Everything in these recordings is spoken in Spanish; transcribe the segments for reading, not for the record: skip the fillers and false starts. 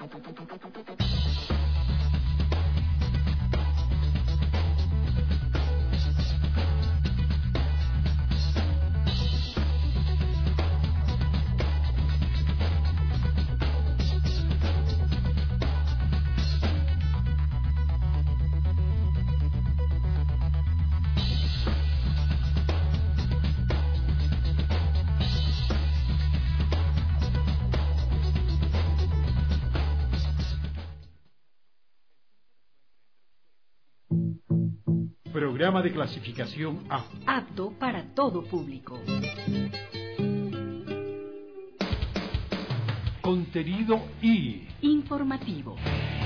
Programa de clasificación A. Apto para todo público. Contenido I. Informativo.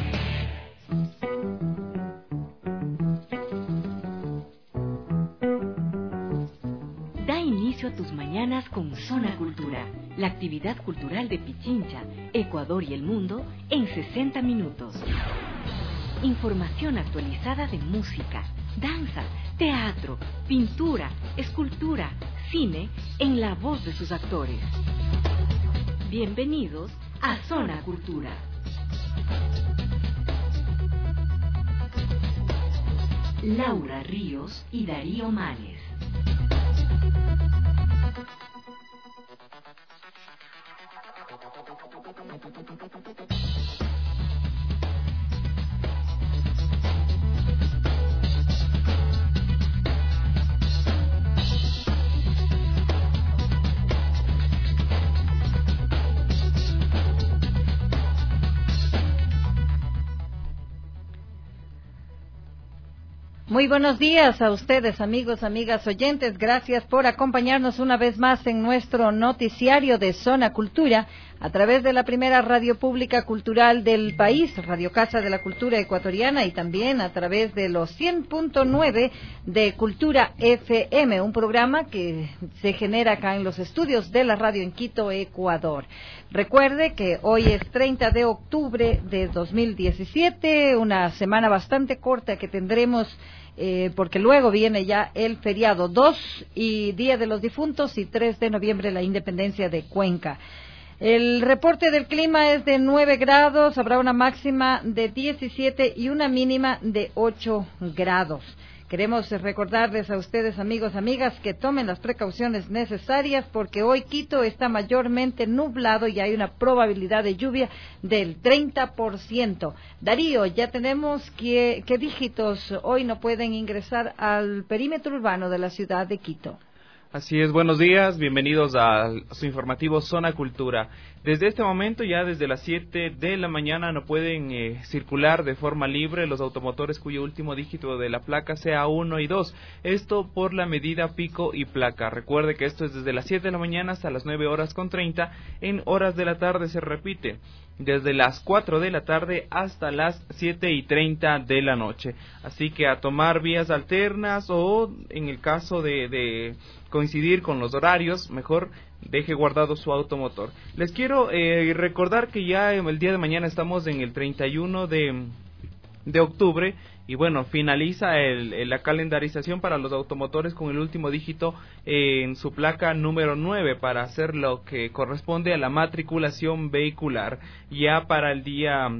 Da inicio a tus mañanas con Zona Cultura, la actividad cultural de Pichincha, Ecuador y el mundo en 60 minutos. Información actualizada de música, danza, teatro, pintura, escultura, cine, en la voz de sus actores. Bienvenidos a Zona Cultura. Laura Ríos y Darío Males. Muy buenos días a ustedes, amigos, amigas, oyentes. Gracias por acompañarnos una vez más en nuestro noticiario de Zona Cultura a través de la primera radio pública cultural del país, Radio Casa de la Cultura Ecuatoriana, y también a través de los 100.9 de Cultura FM, un programa que se genera acá en los estudios de la radio en Quito, Ecuador. Recuerde que hoy es 30 de octubre de 2017, una semana bastante corta que tendremos porque luego viene ya el feriado 2 y Día de los Difuntos y 3 de noviembre la Independencia de Cuenca. El reporte del clima es de 9 grados, habrá una máxima de 17 y una mínima de 8 grados. Queremos recordarles a ustedes, amigos, amigas, que tomen las precauciones necesarias porque hoy Quito está mayormente nublado y hay una probabilidad de lluvia del 30%. Darío, ya tenemos qué dígitos hoy no pueden ingresar al perímetro urbano de la ciudad de Quito. Así es, buenos días, bienvenidos a su informativo Zona Cultura. Desde este momento, ya desde las 7 de la mañana, no pueden circular de forma libre los automotores cuyo último dígito de la placa sea 1 y 2. Esto por la medida pico y placa. Recuerde que esto es desde las 7 de la mañana hasta las 9:30. En horas de la tarde se repite, desde las 4 de la tarde hasta las 7:30 de la noche. Así que a tomar vías alternas o en el caso de coincidir con los horarios, mejor deje guardado su automotor. Les quiero recordar que ya el día de mañana estamos en el 31 de octubre y bueno, finaliza la calendarización para los automotores con el último dígito en su placa número 9 para hacer lo que corresponde a la matriculación vehicular. Ya para el día,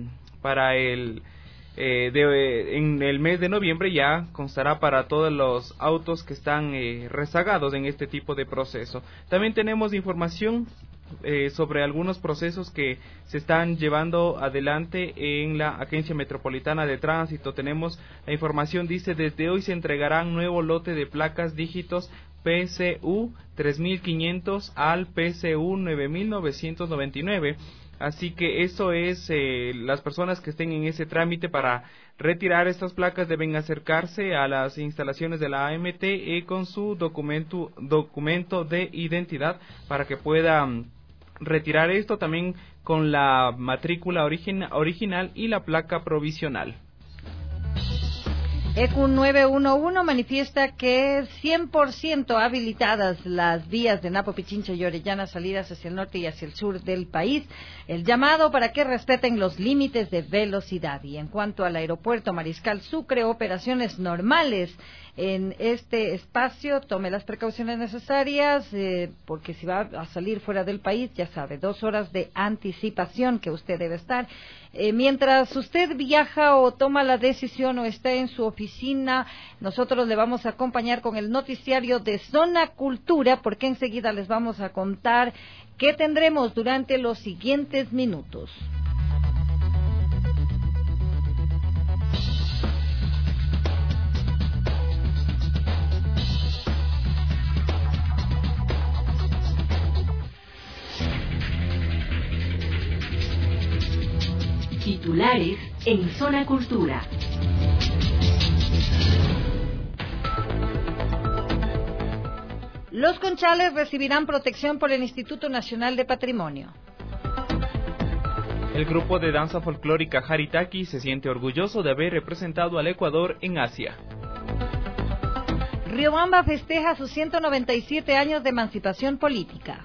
en el mes de noviembre ya constará para todos los autos que están rezagados en este tipo de proceso. También tenemos información sobre algunos procesos que se están llevando adelante en la Agencia Metropolitana de Tránsito. Tenemos la información, dice, desde hoy se entregarán nuevo lote de placas dígitos PCU 3500 al PCU 9999. Así que eso es, las personas que estén en ese trámite para retirar estas placas deben acercarse a las instalaciones de la AMT con su documento de identidad para que puedan retirar esto, también con la matrícula original y la placa provisional. ECU 911 manifiesta que 100% habilitadas las vías de Napo, Pichincha y Orellana, salidas hacia el norte y hacia el sur del país. El llamado para que respeten los límites de velocidad. Y en cuanto al aeropuerto Mariscal Sucre, operaciones normales en este espacio. Tome las precauciones necesarias, porque si va a salir fuera del país, ya sabe, 2 horas de anticipación que usted debe estar. Mientras usted viaja o toma la decisión o está en su oficina, nosotros le vamos a acompañar con el noticiario de Zona Cultura, porque enseguida les vamos a contar qué tendremos durante los siguientes minutos. Titulares en Zona Cultura. Los conchales recibirán protección por el Instituto Nacional de Patrimonio. El grupo de danza folclórica Haritaki se siente orgulloso de haber representado al Ecuador en Asia. Riobamba festeja sus 197 años de emancipación política.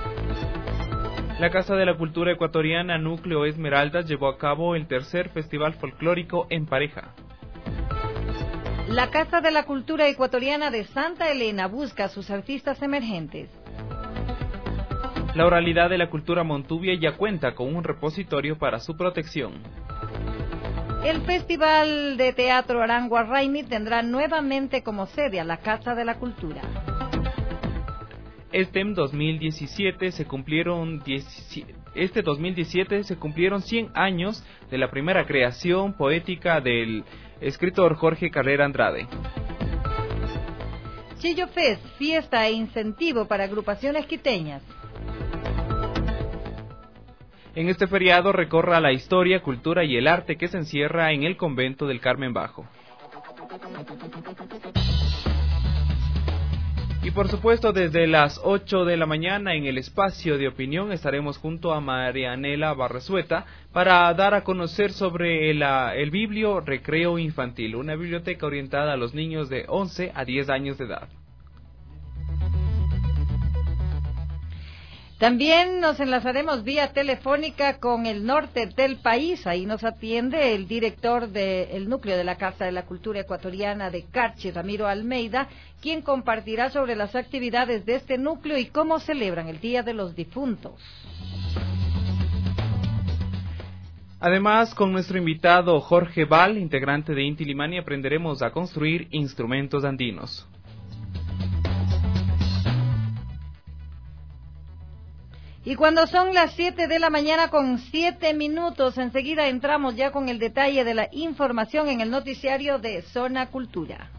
La Casa de la Cultura Ecuatoriana Núcleo Esmeraldas llevó a cabo el tercer Festival Folclórico en Pareja. La Casa de la Cultura Ecuatoriana de Santa Elena busca a sus artistas emergentes. La Oralidad de la Cultura Montubia ya cuenta con un repositorio para su protección. El Festival de Teatro Arangua Raimi tendrá nuevamente como sede a la Casa de la Cultura. Este 2017 se cumplieron 100 años de la primera creación poética del escritor Jorge Carrera Andrade. Chillo Fest, fiesta e incentivo para agrupaciones quiteñas. En este feriado recorra la historia, cultura y el arte que se encierra en el convento del Carmen Bajo. Y por supuesto, desde las 8 de la mañana en el espacio de opinión estaremos junto a Marianela Barresueta para dar a conocer sobre el Biblio Recreo Infantil, una biblioteca orientada a los niños de 11 a 10 años de edad. También nos enlazaremos vía telefónica con el norte del país. Ahí nos atiende el director del núcleo de la Casa de la Cultura Ecuatoriana de Carchi, Ramiro Almeida, quien compartirá sobre las actividades de este núcleo y cómo celebran el Día de los Difuntos. Además, con nuestro invitado Jorge Val, integrante de Inti Limani, aprenderemos a construir instrumentos andinos. Y cuando son las 7 de la mañana con 7 minutos, enseguida entramos ya con el detalle de la información en el noticiario de Zona Cultura.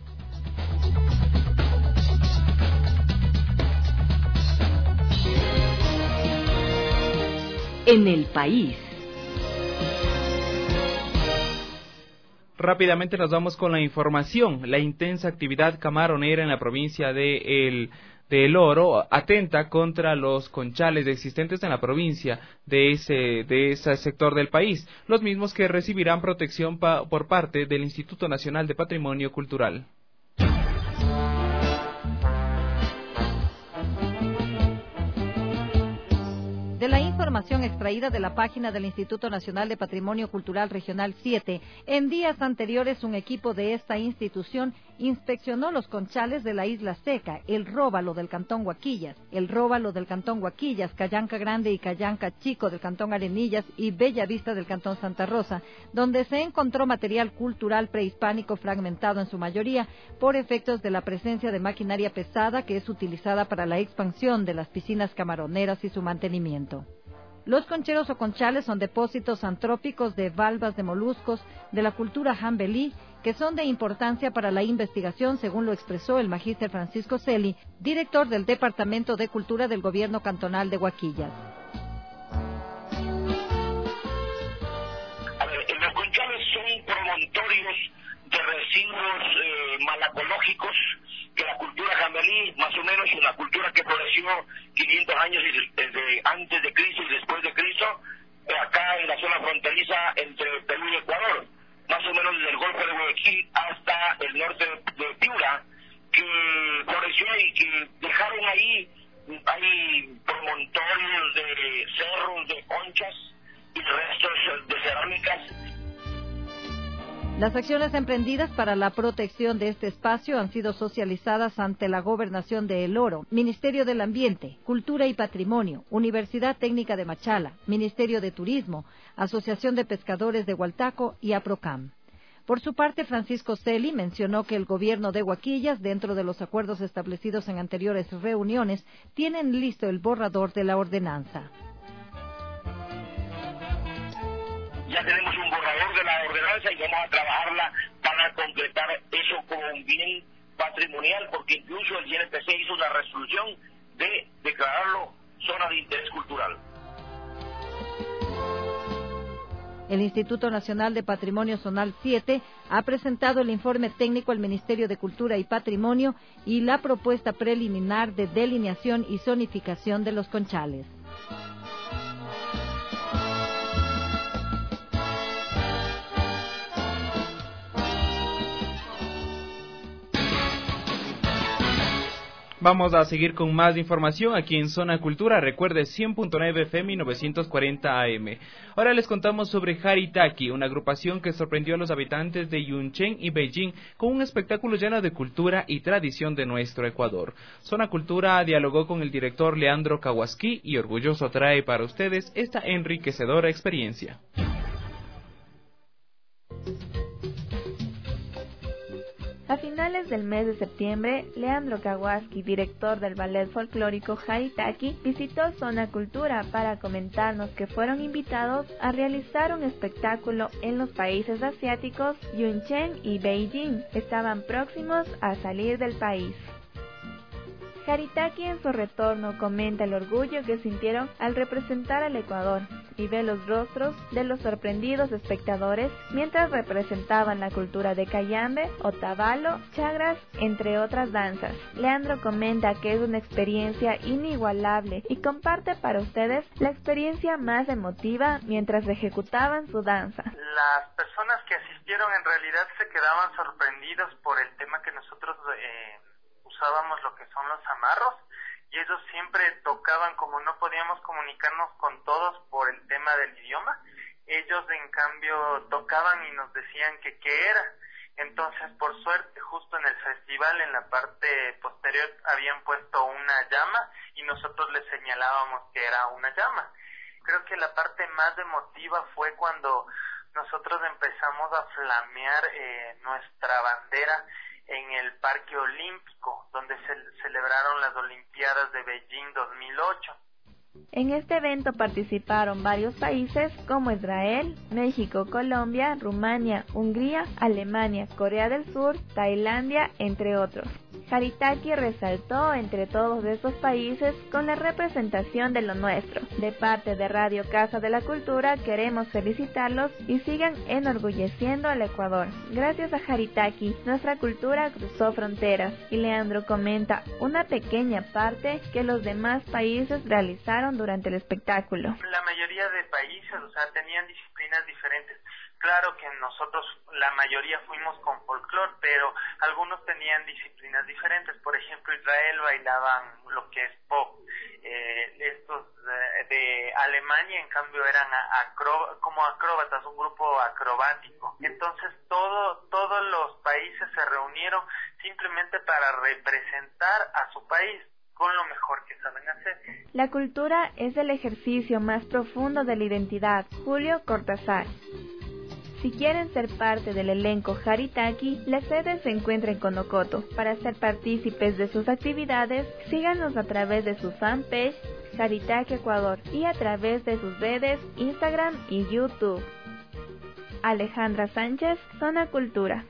En el país. Rápidamente nos vamos con la información. La intensa actividad camaronera en la provincia de El Oro atenta contra los conchales existentes en la provincia de ese sector del país, los mismos que recibirán protección por parte del Instituto Nacional de Patrimonio Cultural. De la información extraída de la página del Instituto Nacional de Patrimonio Cultural Regional 7, en días anteriores un equipo de esta institución inspeccionó los conchales de la Isla Seca, el Róbalo del Cantón Huaquillas, el Róbalo del Cantón Huaquillas, Cayanca Grande y Cayanca Chico del Cantón Arenillas y Bella Vista del Cantón Santa Rosa, donde se encontró material cultural prehispánico fragmentado en su mayoría por efectos de la presencia de maquinaria pesada que es utilizada para la expansión de las piscinas camaroneras y su mantenimiento. Los concheros o conchales son depósitos antrópicos de valvas de moluscos de la cultura jambelí que son de importancia para la investigación, según lo expresó el magíster Francisco Celi, director del Departamento de Cultura del Gobierno Cantonal de Huaquillas. Los conchales son promontorios de residuos malacológicos que la cultura jambelí, más o menos una cultura que floreció 500 años desde antes de Cristo y después de Cristo, acá en la zona fronteriza entre Perú y Ecuador. más o menos desde el Golfo de Guayaquil hasta el norte de Piura, que floreció y que dejaron ahí, hay promontorios de cerros, de conchas y restos de cerámicas. Las acciones emprendidas para la protección de este espacio han sido socializadas ante la Gobernación de El Oro, Ministerio del Ambiente, Cultura y Patrimonio, Universidad Técnica de Machala, Ministerio de Turismo, Asociación de Pescadores de Hualtaco y APROCAM. Por su parte, Francisco Celi mencionó que el gobierno de Huaquillas, dentro de los acuerdos establecidos en anteriores reuniones, tienen listo el borrador de la ordenanza. Ya tenemos un borrador de la ordenanza y vamos a trabajarla para concretar eso como un bien patrimonial, porque incluso el INPC hizo una resolución de declararlo zona de interés cultural. El Instituto Nacional de Patrimonio Zonal 7 ha presentado el informe técnico al Ministerio de Cultura y Patrimonio y la propuesta preliminar de delineación y zonificación de los conchales. Vamos a seguir con más información aquí en Zona Cultura. Recuerde 100.9 FM y 940 AM. Ahora les contamos sobre Haritaki, una agrupación que sorprendió a los habitantes de Yuncheng y Beijing con un espectáculo lleno de cultura y tradición de nuestro Ecuador. Zona Cultura dialogó con el director Leandro Kawaski y orgulloso trae para ustedes esta enriquecedora experiencia. A finales del mes de septiembre, Leandro Kawaski, director del ballet folclórico Haritaki, visitó Zona Cultura para comentarnos que fueron invitados a realizar un espectáculo en los países asiáticos. Yuncheng y Beijing estaban próximos a salir del país. Haritaki en su retorno comenta el orgullo que sintieron al representar al Ecuador y ve los rostros de los sorprendidos espectadores mientras representaban la cultura de Cayambe, Otavalo, Chagras, entre otras danzas. Leandro comenta que es una experiencia inigualable y comparte para ustedes la experiencia más emotiva mientras ejecutaban su danza. Las personas que asistieron en realidad se quedaban sorprendidos por el tema que nosotros usábamos, lo que son los amarros, y ellos siempre tocaban, como no podíamos comunicarnos con todos por el tema del idioma, ellos en cambio tocaban y nos decían que qué era. Entonces, por suerte, justo en el festival, en la parte posterior, habían puesto una llama y nosotros les señalábamos que era una llama. Creo que la parte más emotiva fue cuando nosotros empezamos a flamear nuestra bandera en el Parque Olímpico, donde se celebraron las Olimpiadas de Beijing 2008. En este evento participaron varios países como Israel, México, Colombia, Rumania, Hungría, Alemania, Corea del Sur, Tailandia, entre otros. Haritaki resaltó entre todos estos países con la representación de lo nuestro. De parte de Radio Casa de la Cultura queremos felicitarlos y sigan enorgulleciendo al Ecuador. Gracias a Haritaki, nuestra cultura cruzó fronteras, y Leandro comenta una pequeña parte que los demás países realizaron durante el espectáculo. La mayoría de países, tenían disciplinas diferentes. Claro que nosotros, la mayoría fuimos con folclore, pero algunos tenían disciplinas diferentes. Por ejemplo, Israel bailaban lo que es pop. Estos de Alemania, en cambio, eran como acróbatas, un grupo acrobático. Entonces, todos los países se reunieron simplemente para representar a su país con lo mejor que saben hacer. La cultura es el ejercicio más profundo de la identidad. Julio Cortázar. Si quieren ser parte del elenco Haritaki, la sede se encuentra en Conocoto. Para ser partícipes de sus actividades, síganos a través de su fanpage Haritaki Ecuador y a través de sus redes Instagram y YouTube. Alejandra Sánchez, Zona Cultura.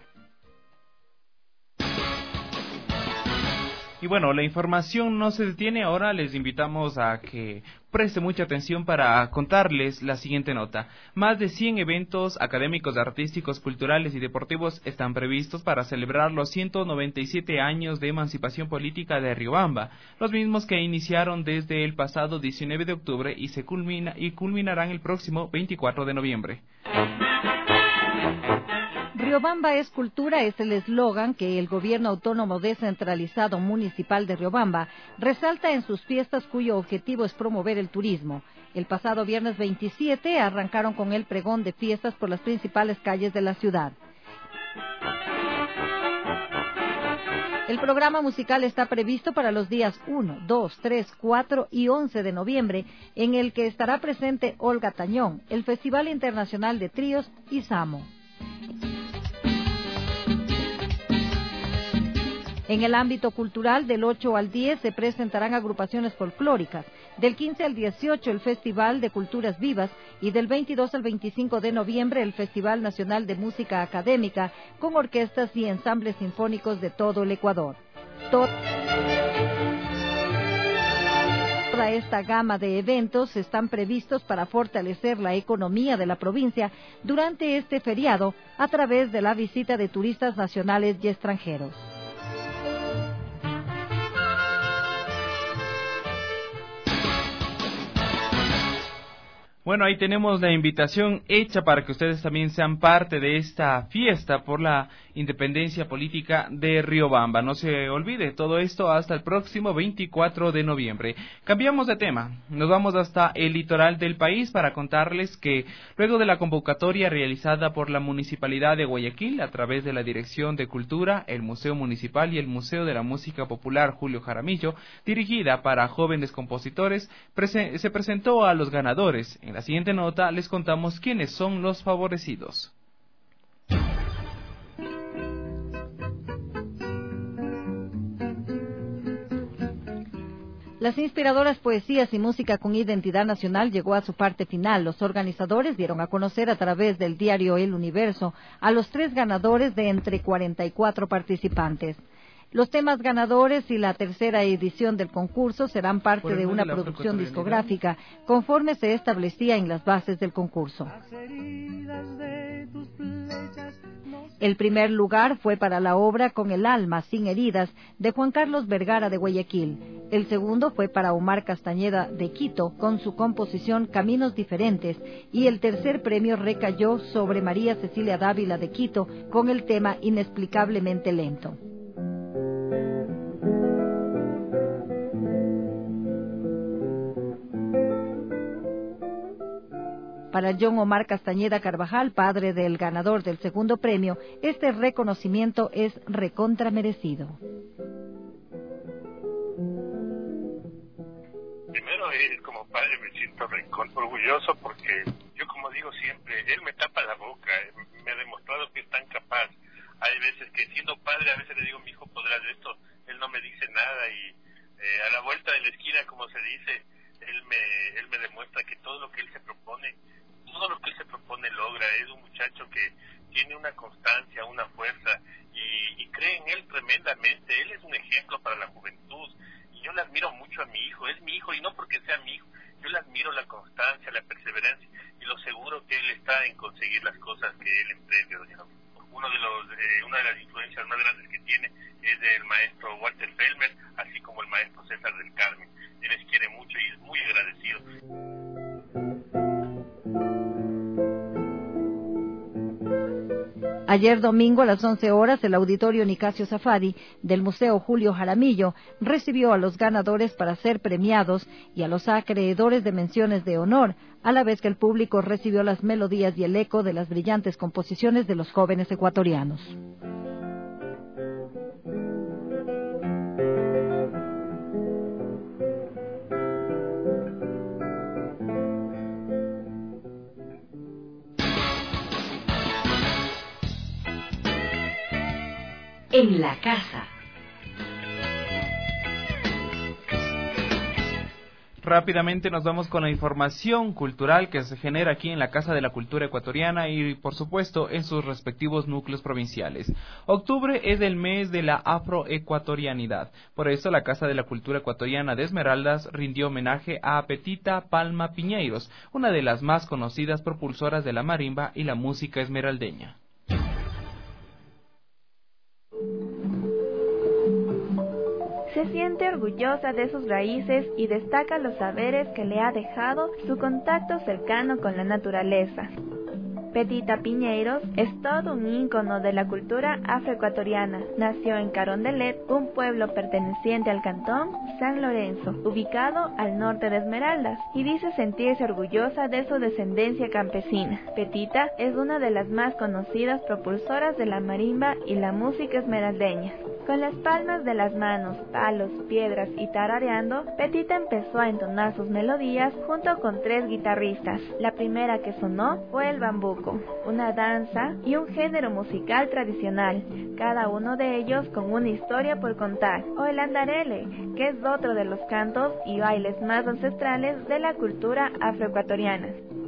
Y bueno, la información no se detiene. Ahora les invitamos a que preste mucha atención para contarles la siguiente nota. Más de 100 eventos académicos, artísticos, culturales y deportivos están previstos para celebrar los 197 años de emancipación política de Riobamba, los mismos que iniciaron desde el pasado 19 de octubre y culminarán el próximo 24 de noviembre. Riobamba es cultura es el eslogan que el Gobierno Autónomo Descentralizado Municipal de Riobamba resalta en sus fiestas, cuyo objetivo es promover el turismo. El pasado viernes 27 arrancaron con el pregón de fiestas por las principales calles de la ciudad. El programa musical está previsto para los días 1, 2, 3, 4 y 11 de noviembre, en el que estará presente Olga Tañón, el Festival Internacional de Tríos y Samo. En el ámbito cultural, del 8 al 10 se presentarán agrupaciones folclóricas, del 15 al 18 el Festival de Culturas Vivas y del 22 al 25 de noviembre el Festival Nacional de Música Académica con orquestas y ensambles sinfónicos de todo el Ecuador. Toda esta gama de eventos están previstos para fortalecer la economía de la provincia durante este feriado a través de la visita de turistas nacionales y extranjeros. Bueno, ahí tenemos la invitación hecha para que ustedes también sean parte de esta fiesta por la independencia política de Riobamba. No se olvide, todo esto hasta el próximo 24 de noviembre. Cambiamos de tema, nos vamos hasta el litoral del país para contarles que luego de la convocatoria realizada por la Municipalidad de Guayaquil a través de la Dirección de Cultura, el Museo Municipal y el Museo de la Música Popular Julio Jaramillo, dirigida para jóvenes compositores, se presentó a los ganadores. En la siguiente nota les contamos quiénes son los favorecidos. Las inspiradoras poesías y música con identidad nacional llegó a su parte final. Los organizadores dieron a conocer a través del diario El Universo a los 3 ganadores de entre 44 participantes. Los temas ganadores y la tercera edición del concurso serán parte de una producción discográfica, conforme se establecía en las bases del concurso. El primer lugar fue para la obra Con el alma sin heridas, de Juan Carlos Vergara de Guayaquil. El segundo fue para Omar Castañeda de Quito, con su composición Caminos Diferentes, y el tercer premio recayó sobre María Cecilia Dávila de Quito, con el tema Inexplicablemente Lento. Para John Omar Castañeda Carvajal, padre del ganador del segundo premio, este reconocimiento es recontra merecido. Primero, como padre me siento orgulloso porque yo, como digo siempre, él me tapa la boca, me ha demostrado que es tan capaz. Hay veces que siendo padre, a veces le digo, mi hijo, podrás esto, él no me dice nada y a la vuelta de la esquina, como se dice, él me demuestra que todo lo que él se propone logra. Es un muchacho que tiene una constancia, una fuerza y cree en él tremendamente. Él es un ejemplo para la juventud y yo le admiro mucho a mi hijo. Es mi hijo y no porque sea mi hijo, yo le admiro la constancia, la perseverancia y lo seguro que él está en conseguir las cosas que él emprende. Una de las influencias más grandes que tiene es del maestro Walter Felmer, así como el maestro César del Carmen. Él les quiere mucho y es muy agradecido. Ayer domingo a las 11 horas, el auditorio Nicasio Safadi del Museo Julio Jaramillo recibió a los ganadores para ser premiados y a los acreedores de menciones de honor, a la vez que el público recibió las melodías y el eco de las brillantes composiciones de los jóvenes ecuatorianos. En la casa. Rápidamente nos vamos con la información cultural que se genera aquí en la Casa de la Cultura Ecuatoriana y, por supuesto, en sus respectivos núcleos provinciales. Octubre es el mes de la afroecuatorianidad. Por eso, la Casa de la Cultura Ecuatoriana de Esmeraldas rindió homenaje a Petita Palma Piñeiros, una de las más conocidas propulsoras de la marimba y la música esmeraldeña. Se siente orgullosa de sus raíces y destaca los saberes que le ha dejado su contacto cercano con la naturaleza. Petita Piñeiros es todo un ícono de la cultura afroecuatoriana. Nació en Carondelet, un pueblo perteneciente al cantón San Lorenzo, ubicado al norte de Esmeraldas, y dice sentirse orgullosa de su descendencia campesina. Petita es una de las más conocidas propulsoras de la marimba y la música esmeraldeña. Con las palmas de las manos, palos, piedras y tarareando, Petita empezó a entonar sus melodías junto con 3 guitarristas. La primera que sonó fue el bambuco, una danza y un género musical tradicional, cada uno de ellos con una historia por contar, o el andarele, que es otro de los cantos y bailes más ancestrales de la cultura afroecuatoriana.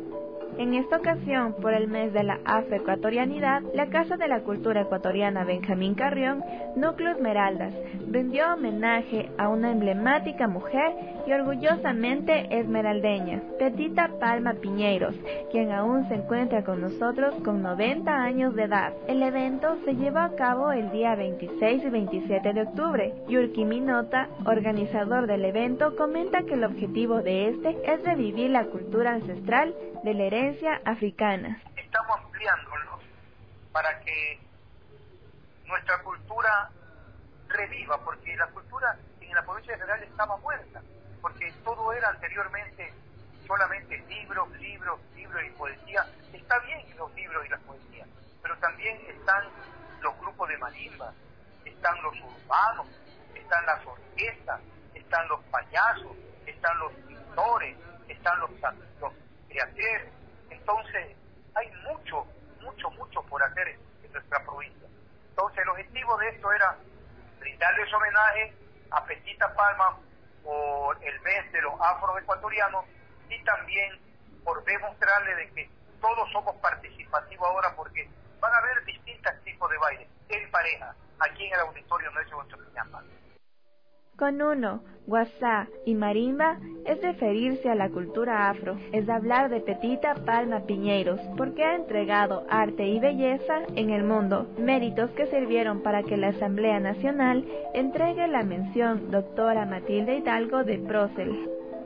En esta ocasión, por el mes de la afroecuatorianidad, la Casa de la Cultura Ecuatoriana Benjamín Carrión, Núcleo Esmeraldas, rindió homenaje a una emblemática mujer y orgullosamente esmeraldeña, Petita Palma Piñeiros, quien aún se encuentra con nosotros con 90 años de edad. El evento se llevó a cabo el día 26 y 27 de octubre. Yurki Minota, organizador del evento, comenta que el objetivo de este es revivir la cultura ancestral de la herencia africana. Estamos ampliándolo para que nuestra cultura reviva, porque la cultura en la provincia de Esmeraldas estaba muerta, porque todo era anteriormente solamente libros y poesía. Está bien los libros y las poesías, pero también están los grupos de marimba, están los urbanos, están las orquestas, están los payasos, están los pintores, están los teatreros. Entonces hay mucho por hacer en nuestra provincia. Entonces el objetivo de esto era brindarles homenaje a Petita Palma por el mes de los afroecuatorianos y también por demostrarle de que todos somos participativos ahora, porque van a haber distintos tipos de baile en pareja aquí en el auditorio Nelson Ochoa. Con uno, guasá y marimba es referirse a la cultura afro, es hablar de Petita Palma Piñeiros, porque ha entregado arte y belleza en el mundo, méritos que sirvieron para que la Asamblea Nacional entregue la mención Doctora Matilde Hidalgo de Prócer.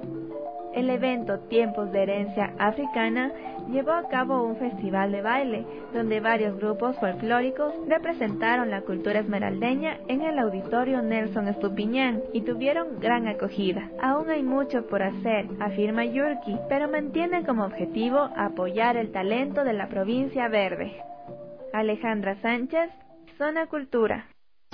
El evento Tiempos de Herencia Africana llevó a cabo un festival de baile, donde varios grupos folclóricos representaron la cultura esmeraldeña en el auditorio Nelson Estupiñán y tuvieron gran acogida. Aún hay mucho por hacer, afirma Yurki, pero mantiene como objetivo apoyar el talento de la provincia verde. Alejandra Sánchez, Zona Cultura.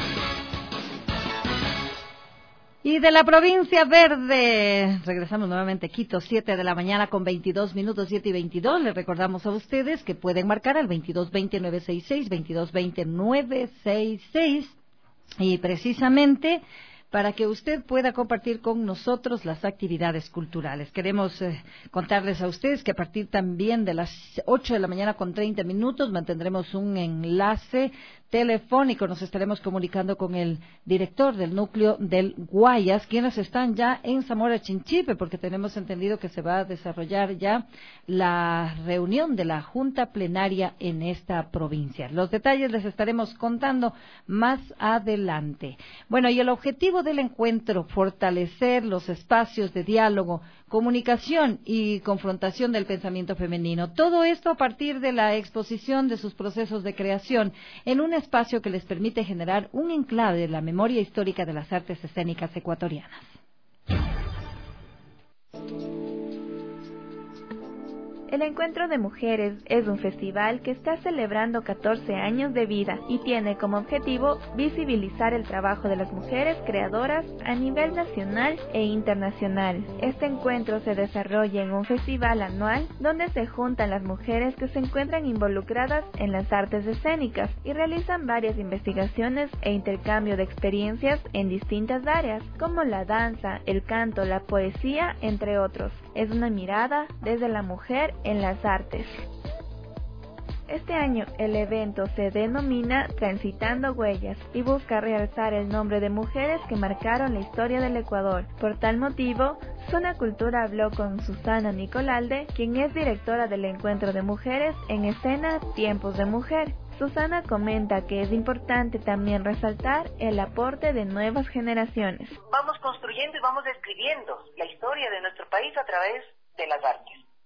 Y de la provincia verde, regresamos nuevamente a Quito, 7 de la mañana con 22 minutos, 7 y 22. Les recordamos a ustedes que pueden marcar al 2220-966, 2220-966. Y precisamente para que usted pueda compartir con nosotros las actividades culturales. Queremos contarles a ustedes que a partir también de las 8 de la mañana con 30 minutos mantendremos un enlace telefónico. Nos estaremos comunicando con el director del núcleo del Guayas, quienes están ya en Zamora Chinchipe, porque tenemos entendido que se va a desarrollar ya la reunión de la Junta Plenaria en esta provincia. Los detalles les estaremos contando más adelante. Bueno, y el objetivo del encuentro, fortalecer los espacios de diálogo, comunicación y confrontación del pensamiento femenino. Todo esto a partir de la exposición de sus procesos de creación en un espacio que les permite generar un enclave de la memoria histórica de las artes escénicas ecuatorianas. El Encuentro de Mujeres es un festival que está celebrando 14 años de vida y tiene como objetivo visibilizar el trabajo de las mujeres creadoras a nivel nacional e internacional. Este encuentro se desarrolla en un festival anual donde se juntan las mujeres que se encuentran involucradas en las artes escénicas y realizan varias investigaciones e intercambio de experiencias en distintas áreas, como la danza, el canto, la poesía, entre otros. Es una mirada desde la mujer en las artes. Este año el evento se denomina Transitando Huellas y busca realzar el nombre de mujeres que marcaron la historia del Ecuador. Por tal motivo, Zona Cultura habló con Susana Nicolalde, quien es directora del Encuentro de Mujeres en Escena Tiempos de Mujer. Susana comenta que es importante también resaltar el aporte de nuevas generaciones. Vamos construyendo y vamos escribiendo la historia de nuestro país a través de las artes.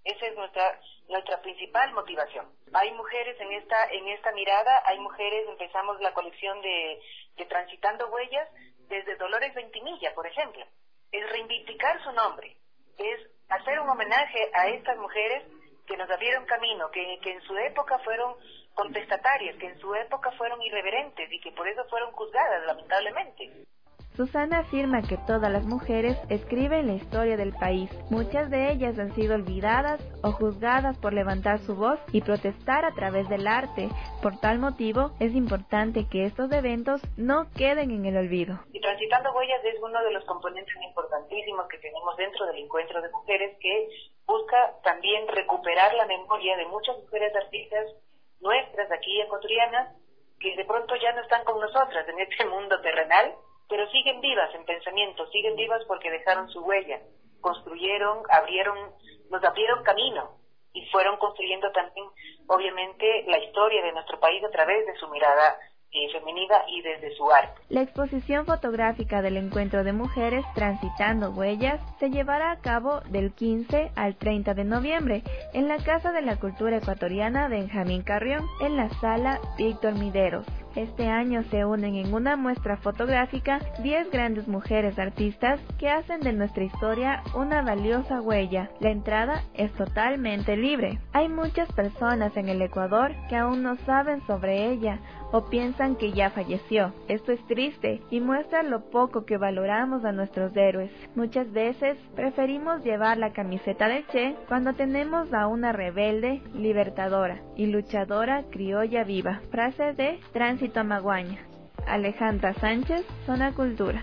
Esa es nuestra principal motivación. Hay mujeres en esta mirada, hay mujeres, empezamos la colección de Transitando Huellas desde Dolores Ventimilla, por ejemplo. Es reivindicar su nombre, es hacer un homenaje a estas mujeres que nos abrieron camino, que en su época fueron contestatarias, que en su época fueron irreverentes y que por eso fueron juzgadas, lamentablemente. Susana afirma que todas las mujeres escriben la historia del país. Muchas de ellas han sido olvidadas o juzgadas por levantar su voz y protestar a través del arte. Por tal motivo, es importante que estos eventos no queden en el olvido. Y Transitando Huellas es uno de los componentes importantísimos que tenemos dentro del encuentro de mujeres, que busca también recuperar la memoria de muchas mujeres artistas nuestras aquí ecuatorianas que de pronto ya no están con nosotras en este mundo terrenal, pero siguen vivas en pensamiento, siguen vivas porque dejaron su huella, construyeron, nos abrieron camino y fueron construyendo también, obviamente, la historia de nuestro país a través de su mirada femenina y desde su arte. La exposición fotográfica del Encuentro de Mujeres Transitando Huellas se llevará a cabo del 15 al 30 de noviembre en la Casa de la Cultura Ecuatoriana Benjamín Carrión, en la Sala Víctor Mideros. Este año se unen en una muestra fotográfica 10 grandes mujeres artistas que hacen de nuestra historia una valiosa huella. La entrada es totalmente libre. Hay muchas personas en el Ecuador que aún no saben sobre ella o piensan que ya falleció. Esto es triste y muestra lo poco que valoramos a nuestros héroes. Muchas veces preferimos llevar la camiseta del Che cuando tenemos a una rebelde, libertadora y luchadora criolla viva. Frase de Tránsito Amaguaña. Alejandra Sánchez, Zona Cultura.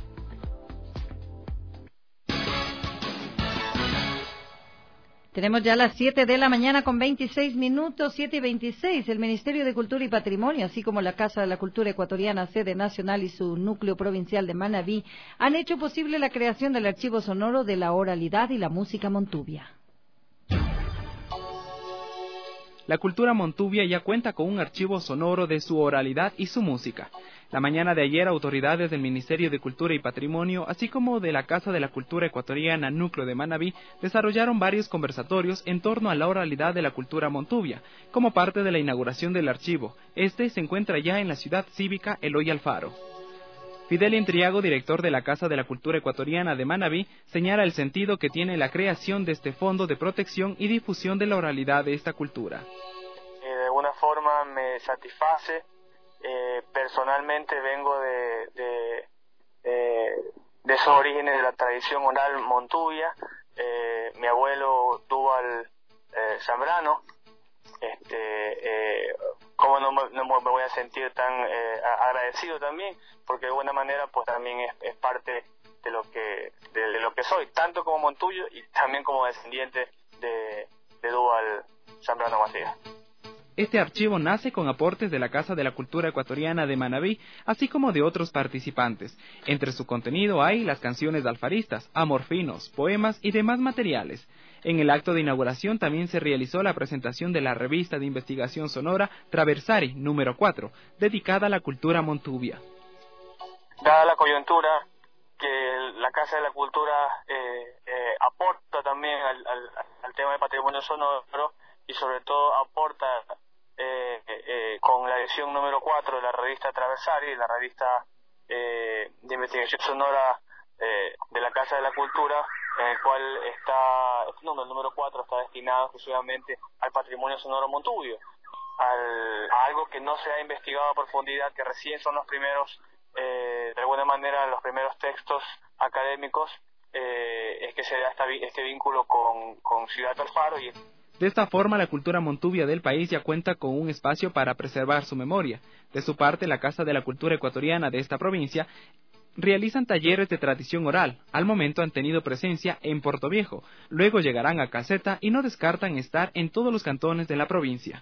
Tenemos ya las 7 de la mañana con 26 minutos, 7:26. El Ministerio de Cultura y Patrimonio, así como la Casa de la Cultura Ecuatoriana, sede nacional, y su núcleo provincial de Manabí, han hecho posible la creación del archivo sonoro de la oralidad y la música montubia. La cultura montubia ya cuenta con un archivo sonoro de su oralidad y su música. La mañana de ayer, autoridades del Ministerio de Cultura y Patrimonio, así como de la Casa de la Cultura Ecuatoriana, núcleo de Manabí, desarrollaron varios conversatorios en torno a la oralidad de la cultura montubia, como parte de la inauguración del archivo. Este se encuentra ya en la ciudad cívica Eloy Alfaro. Fidel Intriago, director de la Casa de la Cultura Ecuatoriana de Manabí, señala el sentido que tiene la creación de este fondo de protección y difusión de la oralidad de esta cultura. De alguna forma me satisface. Personalmente vengo de esos orígenes de la tradición oral montubia. Mi abuelo Dúbal Zambrano. ¿Cómo no me voy a sentir tan agradecido también? Porque de alguna manera pues también es parte de lo que soy, tanto como montuyo y también como descendiente de Dúbal Zambrano Macías. Este archivo nace con aportes de la Casa de la Cultura Ecuatoriana de Manabí, así como de otros participantes. Entre su contenido hay las canciones de alfaristas, amorfinos, poemas y demás materiales. En el acto de inauguración también se realizó la presentación de la revista de investigación sonora Traversari, número 4, dedicada a la cultura montubia. Dada la coyuntura que la Casa de la Cultura aporta también al tema de patrimonio sonoro y sobre todo aporta con la edición número 4 de la revista Traversari, la revista de investigación sonora de la Casa de la Cultura, en el cual el número 4 está destinado exclusivamente al patrimonio sonoro montubio, a algo que no se ha investigado a profundidad, que recién son los primeros, de alguna manera los primeros textos académicos, es que se da este vínculo con Ciudad Alfaro. De esta forma, la cultura montubia del país ya cuenta con un espacio para preservar su memoria. De su parte, la Casa de la Cultura Ecuatoriana de esta provincia realizan talleres de tradición oral. Al momento han tenido presencia en Portoviejo, luego llegarán a Caseta y no descartan estar en todos los cantones de la provincia.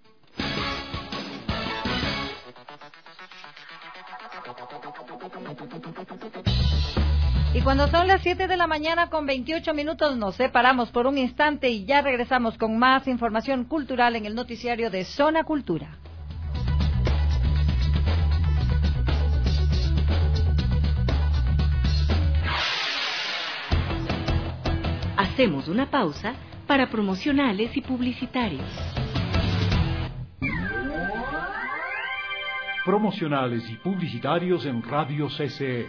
Y cuando son las 7 de la mañana con 28 minutos nos separamos por un instante y ya regresamos con más información cultural en el noticiario de Zona Cultura. Hacemos una pausa para promocionales y publicitarios. Promocionales y publicitarios en Radio CCE.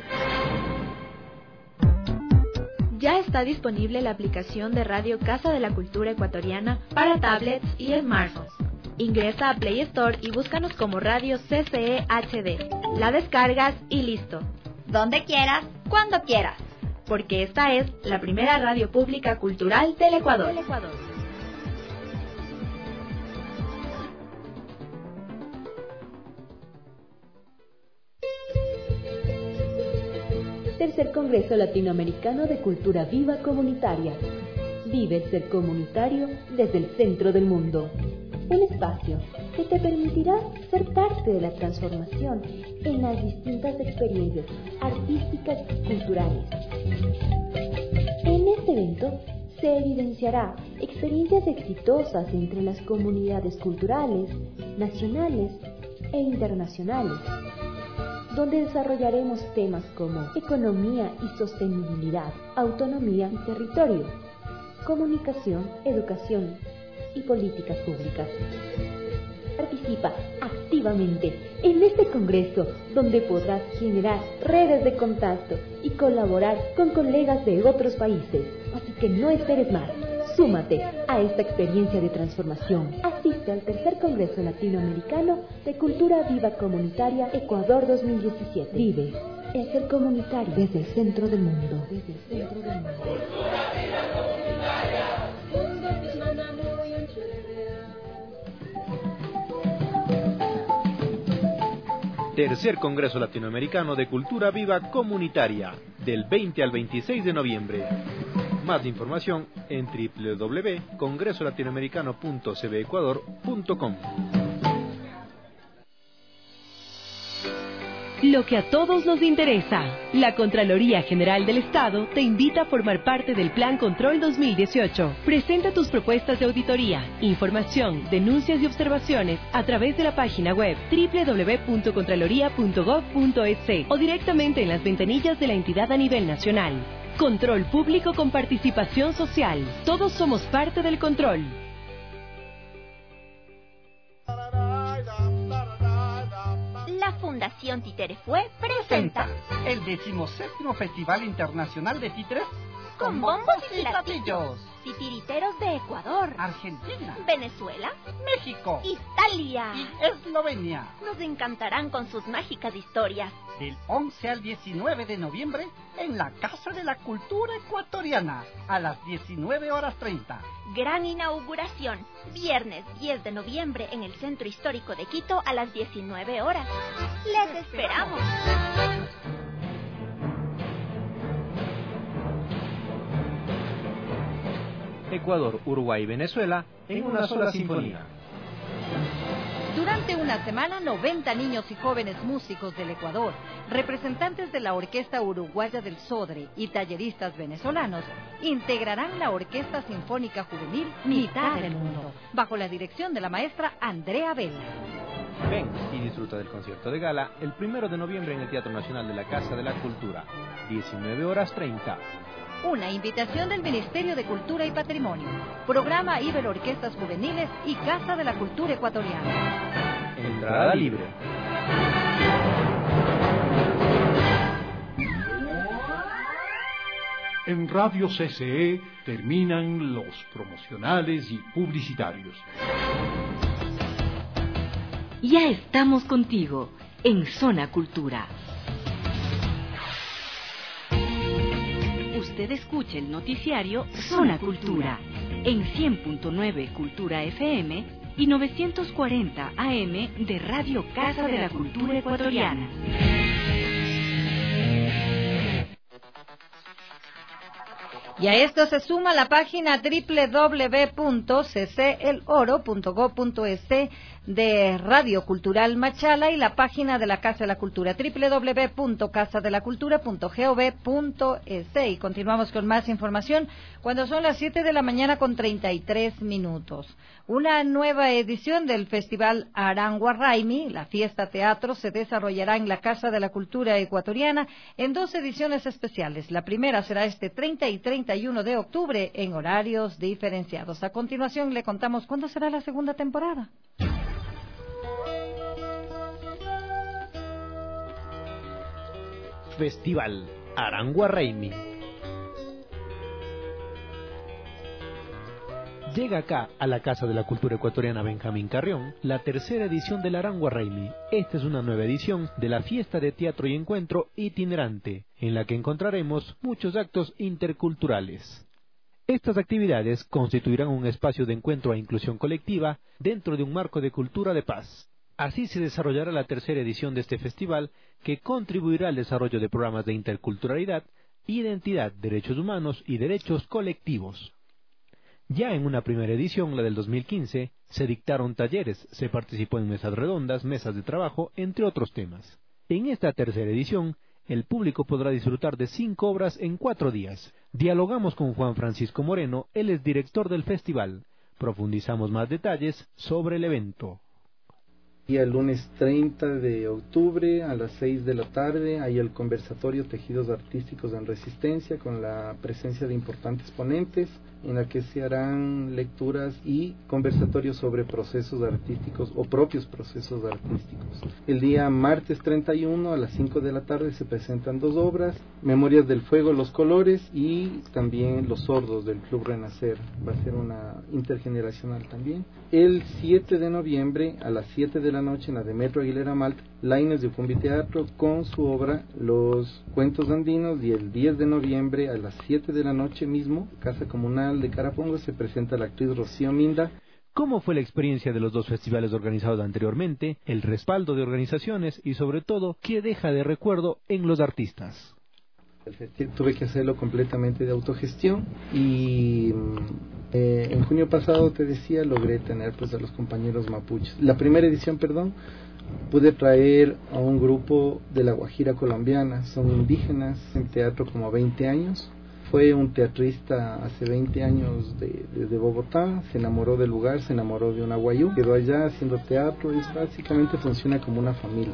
Ya está disponible la aplicación de Radio Casa de la Cultura Ecuatoriana para tablets y smartphones. Ingresa a Play Store y búscanos como Radio CCE HD. La descargas y listo. Donde quieras, cuando quieras. Porque esta es la primera radio pública cultural del Ecuador. Tercer Congreso Latinoamericano de Cultura Viva Comunitaria. Vive el ser comunitario desde el centro del mundo. Un espacio que te permitirá ser parte de la transformación en las distintas experiencias artísticas y culturales. En este evento se evidenciará experiencias exitosas entre las comunidades culturales, nacionales e internacionales, donde desarrollaremos temas como economía y sostenibilidad, autonomía y territorio, comunicación, educación y políticas públicas. Participa activamente en este congreso, donde podrás generar redes de contacto y colaborar con colegas de otros países. Así que no esperes más. Súmate a esta experiencia de transformación. Asiste al Tercer Congreso Latinoamericano de Cultura Viva Comunitaria Ecuador 2017. Vive el ser comunitario desde el centro del mundo. Cultura Viva Comunitaria. Tercer Congreso Latinoamericano de Cultura Viva Comunitaria, del 20 al 26 de noviembre. Más información en www.congresolatinoamericano.cbecuador.com. Lo que a todos nos interesa. La Contraloría General del Estado te invita a formar parte del Plan Control 2018. Presenta tus propuestas de auditoría, información, denuncias y observaciones a través de la página web www.contraloría.gov.es o directamente en las ventanillas de la entidad a nivel nacional. Control público con participación social. Todos somos parte del control. La Fundación Títerefue presenta el 17º Festival Internacional de Títeres con bombos y platillos. Titiriteros de Ecuador, Argentina, Venezuela, México, Italia y Eslovenia. Nos encantarán con sus mágicas historias. Del 11 al 19 de noviembre en la Casa de la Cultura Ecuatoriana a las 19:30. Gran inauguración, viernes 10 de noviembre en el Centro Histórico de Quito a las 19 horas. ¡Les esperamos! Ecuador, Uruguay y Venezuela en una sola sinfonía. Durante una semana, 90 niños y jóvenes músicos del Ecuador, representantes de la Orquesta Uruguaya del Sodre y talleristas venezolanos, integrarán la Orquesta Sinfónica Juvenil Mitad del Mundo, bajo la dirección de la maestra Andrea Vela. Ven y disfruta del concierto de gala el 1 de noviembre en el Teatro Nacional de la Casa de la Cultura, 19:30. Una invitación del Ministerio de Cultura y Patrimonio, Programa Ibero Orquestas Juveniles y Casa de la Cultura Ecuatoriana. Entrada libre. En Radio CCE terminan los promocionales y publicitarios. Ya estamos contigo en Zona Cultura. Usted escucha el noticiario Zona Cultura en 100.9 Cultura FM y 940 AM de Radio Casa de la Cultura Ecuatoriana. Y a esto se suma la página www.cceloro.gov.es de Radio Cultural Machala y la página de la Casa de la Cultura, www.casadelacultura.gov.es. Y continuamos con más información cuando son las 7 de la mañana con 33 minutos. Una nueva edición del Festival Arangua Raimi, la fiesta teatro, se desarrollará en la Casa de la Cultura Ecuatoriana en 2 ediciones especiales. La primera será este 30 y 31 31 de octubre en horarios diferenciados. A continuación le contamos cuándo será la segunda temporada. Festival Aranguarraimi. Llega acá, a la Casa de la Cultura Ecuatoriana Benjamín Carrión, la tercera edición del Aranguarraimi. Esta es una nueva edición de la fiesta de teatro y encuentro itinerante, en la que encontraremos muchos actos interculturales. Estas actividades constituirán un espacio de encuentro e inclusión colectiva dentro de un marco de cultura de paz. Así se desarrollará la tercera edición de este festival, que contribuirá al desarrollo de programas de interculturalidad, identidad, derechos humanos y derechos colectivos. Ya en una primera edición, la del 2015, se dictaron talleres, se participó en mesas redondas, mesas de trabajo, entre otros temas. En esta tercera edición, el público podrá disfrutar de 5 obras en 4 días. Dialogamos con Juan Francisco Moreno, él es director del festival. Profundizamos más detalles sobre el evento. Y el lunes 30 de octubre a las 6 de la tarde hay el conversatorio Tejidos Artísticos en Resistencia, con la presencia de importantes ponentes, en la que se harán lecturas y conversatorios sobre procesos artísticos o propios procesos artísticos. El día martes 31 a las 5 de la tarde se presentan 2 obras, Memorias del Fuego, Los Colores, y también Los Sordos del Club Renacer. Va a ser una intergeneracional también. El 7 de noviembre a las 7 de la noche en la Demetrio Aguilera Malta, Laines de Ucumbi Teatro con su obra Los Cuentos Andinos, y el 10 de noviembre a las 7 de la noche mismo, Casa Comunal de Carapongo, se presenta la actriz Rocío Minda. ¿Cómo fue la experiencia de los 2 festivales organizados anteriormente, el respaldo de organizaciones y sobre todo, qué deja de recuerdo en los artistas? Tuve que hacerlo completamente de autogestión y en junio pasado, te decía, logré tener pues a los compañeros mapuches. La primera edición, pude traer a un grupo de la Guajira colombiana, son indígenas en teatro como 20 años. Fue un teatrista hace 20 años de Bogotá, se enamoró del lugar, se enamoró de una guayú, quedó allá haciendo teatro, y básicamente funciona como una familia.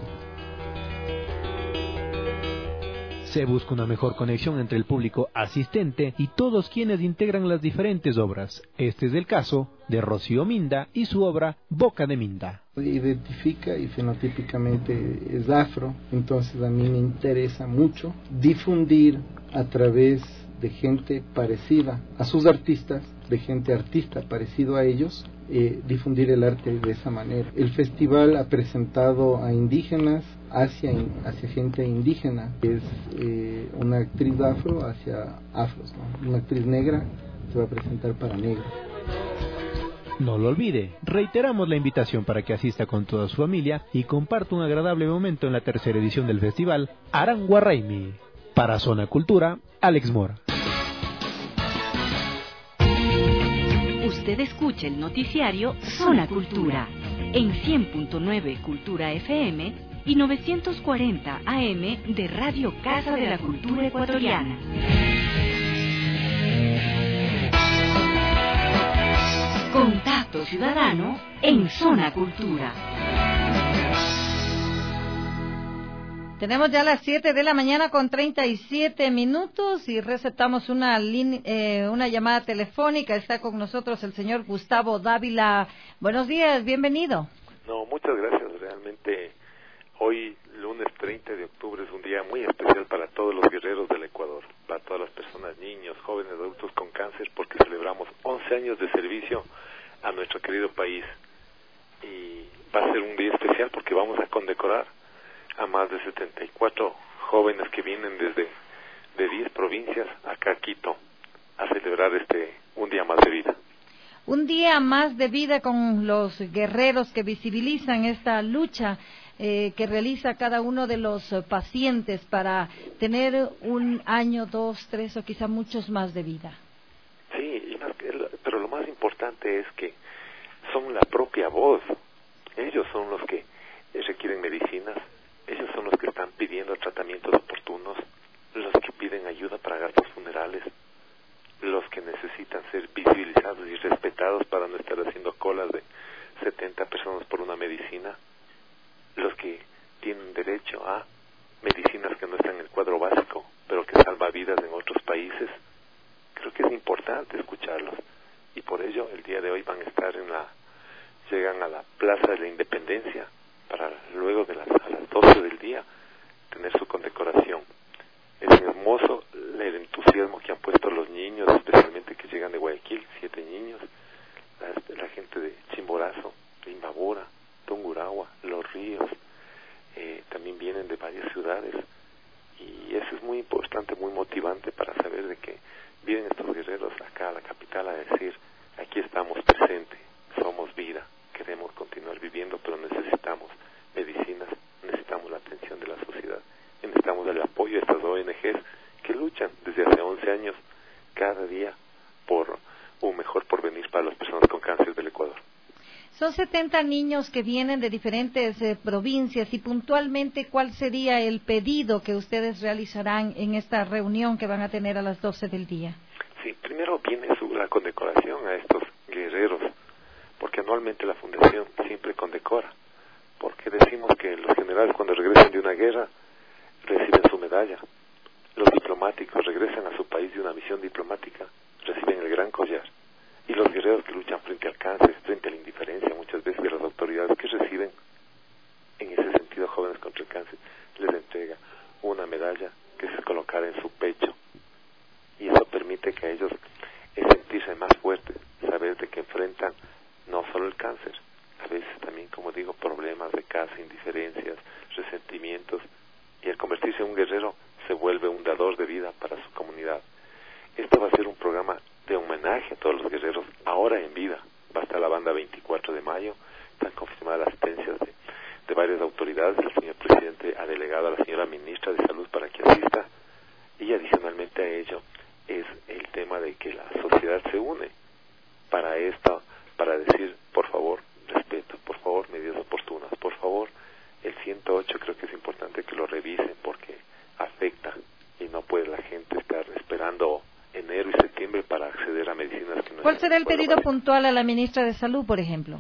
Se busca una mejor conexión entre el público asistente y todos quienes integran las diferentes obras. Este es el caso de Rocío Minda y su obra Boca de Minda. Se identifica y fenotípicamente es afro, entonces a mí me interesa mucho difundir a través de gente parecida a sus artistas, de gente artista parecido a ellos, difundir el arte de esa manera. El festival ha presentado a indígenas hacia gente indígena, que es una actriz afro hacia afros, ¿no? Una actriz negra se va a presentar para negros. No lo olvide, reiteramos la invitación para que asista con toda su familia y comparta un agradable momento en la tercera edición del festival Aranguarraimi. Para Zona Cultura, Alex Mora. Usted escucha el noticiario Zona Cultura en 100.9 Cultura FM y 940 AM de Radio Casa de la Cultura Ecuatoriana. Contacto Ciudadano en Zona Cultura. Tenemos ya las 7 de la mañana con 37 minutos y receptamos una llamada telefónica. Está con nosotros el señor Gustavo Dávila. Buenos días, bienvenido. No, muchas gracias. Realmente hoy, lunes 30 de octubre, es un día muy especial para todos los guerreros del Ecuador, para todas las personas, niños, jóvenes, adultos con cáncer, porque celebramos 11 años de servicio a nuestro querido país. Y va a ser un día especial porque vamos a condecorar a más de 74 jóvenes que vienen de 10 provincias acá a Quito a celebrar un día más de vida. Un día más de vida con los guerreros que visibilizan esta lucha que realiza cada uno de los pacientes para tener 1 año, 2, 3 o quizá muchos más de vida. Sí, pero lo más importante es que son la propia voz. Ellos son los que requieren medicinas. Ellos son los que están pidiendo tratamientos oportunos, los que piden ayuda para gastos funerales, los que necesitan ser visibilizados y respetados para no estar haciendo colas de 70 personas por una medicina, los que tienen derecho a medicinas que no están en el cuadro básico, pero que salva vidas en otros países, creo que es importante escucharlos. Y por ello, el día de hoy van a estar llegan a la Plaza de la Independencia para luego a las 12 del día tener su condecoración. Es hermoso el entusiasmo que han puesto los niños, especialmente que llegan de Guayaquil, 7 niños, la gente de Chimborazo, de Imbabura, Tungurahua, Los Ríos, también vienen de varias ciudades, y eso es muy importante, muy motivante para saber de que vienen estos guerreros acá a la capital a decir, aquí estamos presentes, somos vida, queremos continuar viviendo, pero necesitamos medicinas, necesitamos la atención de la sociedad, necesitamos el apoyo de estas ONGs que luchan desde hace 11 años cada día por un mejor porvenir para las personas con cáncer del Ecuador. Son 70 niños que vienen de diferentes provincias, y puntualmente, ¿cuál sería el pedido que ustedes realizarán en esta reunión que van a tener a las 12 del día? Sí, primero viene la condecoración a estos guerreros, porque anualmente la Fundación siempre condecora, porque decimos que los generales cuando regresan de una guerra reciben su medalla, los diplomáticos regresan a su país de una misión diplomática, reciben el gran collar, y los guerreros que luchan frente al cáncer, frente a la indiferencia muchas veces de las autoridades, que reciben en ese sentido Jóvenes contra el Cáncer, les entrega una medalla que se colocará en su pecho, y eso permite que a ellos sentirse más fuertes, saber de que enfrentan no solo el cáncer, a veces también, como digo, problemas de casa, indiferencias, resentimientos, y al convertirse en un guerrero se vuelve un dador de vida para su comunidad. Esto va a ser un programa de homenaje a todos los guerreros ahora en vida. Va a estar la banda 24 de mayo, están confirmadas las asistencias de varias autoridades. El señor presidente ha delegado a la señora ministra de Salud para que asista, y adicionalmente a ello es el tema de que la sociedad se une para esto, para decir, por favor, respeto, por favor, medidas oportunas, por favor, el 108 creo que es importante que lo revisen porque afecta, y no puede la gente estar esperando enero y septiembre para acceder a medicinas que no. ¿Cuál será el pedido puntual a la ministra de Salud, por ejemplo?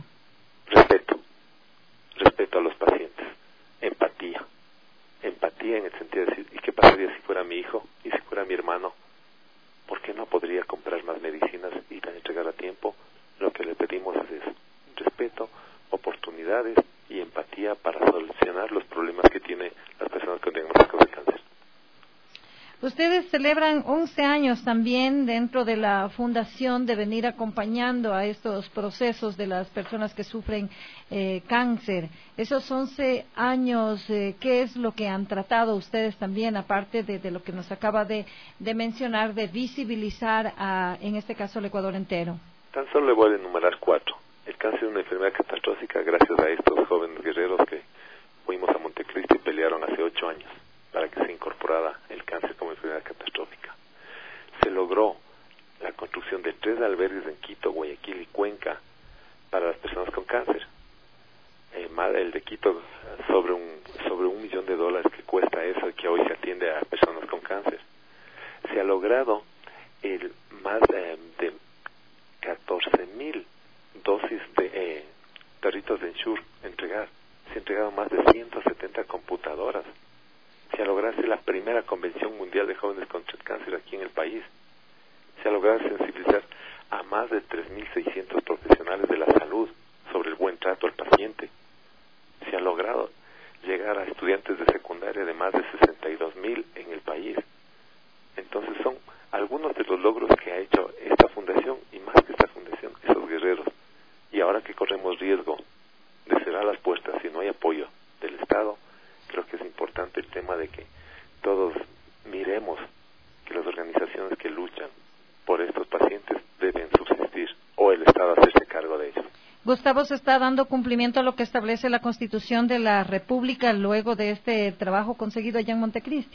Respeto a los pacientes, empatía en el sentido de decir, ¿y qué pasaría si fuera mi hijo y si fuera mi hermano? ¿Por qué no podría comprar más medicinas y entregar a tiempo? Lo que le pedimos es eso, respeto, oportunidades y empatía para solucionar los problemas que tienen las personas con diagnóstico de cáncer. Ustedes celebran 11 años también dentro de la fundación de venir acompañando a estos procesos de las personas que sufren cáncer. Esos 11 años, ¿qué es lo que han tratado ustedes también, aparte de lo que nos acaba de mencionar, de visibilizar en este caso el Ecuador entero? Tan solo le voy a enumerar 4. El cáncer es una enfermedad catastrófica gracias a estos jóvenes guerreros que fuimos a Montecristi y pelearon hace 8 años para que se incorporara el cáncer como enfermedad catastrófica. Se logró la construcción de 3 albergues en Quito, Guayaquil y Cuenca para las personas con cáncer. El de Quito sobre $1 millón que cuesta eso, que hoy se atiende a personas con cáncer. Se ha logrado más de 14,000 dosis de tarritos de Ensure entregar. Se han entregado más de 170 computadoras. Se ha logrado hacer la primera convención mundial de jóvenes contra el cáncer aquí en el país. Se ha logrado sensibilizar a más de 3,600 profesionales de la salud sobre el buen trato al paciente. Se ha logrado llegar a estudiantes de secundaria de más de 62,000 en el país. Entonces son algunos de los logros que ha hecho esta fundación, y más que esta fundación, esos guerreros. Y ahora que corremos riesgo de cerrar las puertas si no hay apoyo del Estado, creo que es importante el tema de que todos miremos que las organizaciones que luchan por estos pacientes deben subsistir, o el Estado hacerse cargo de ellos. Gustavo, ¿se está dando cumplimiento a lo que establece la Constitución de la República luego de este trabajo conseguido allá en Montecristi?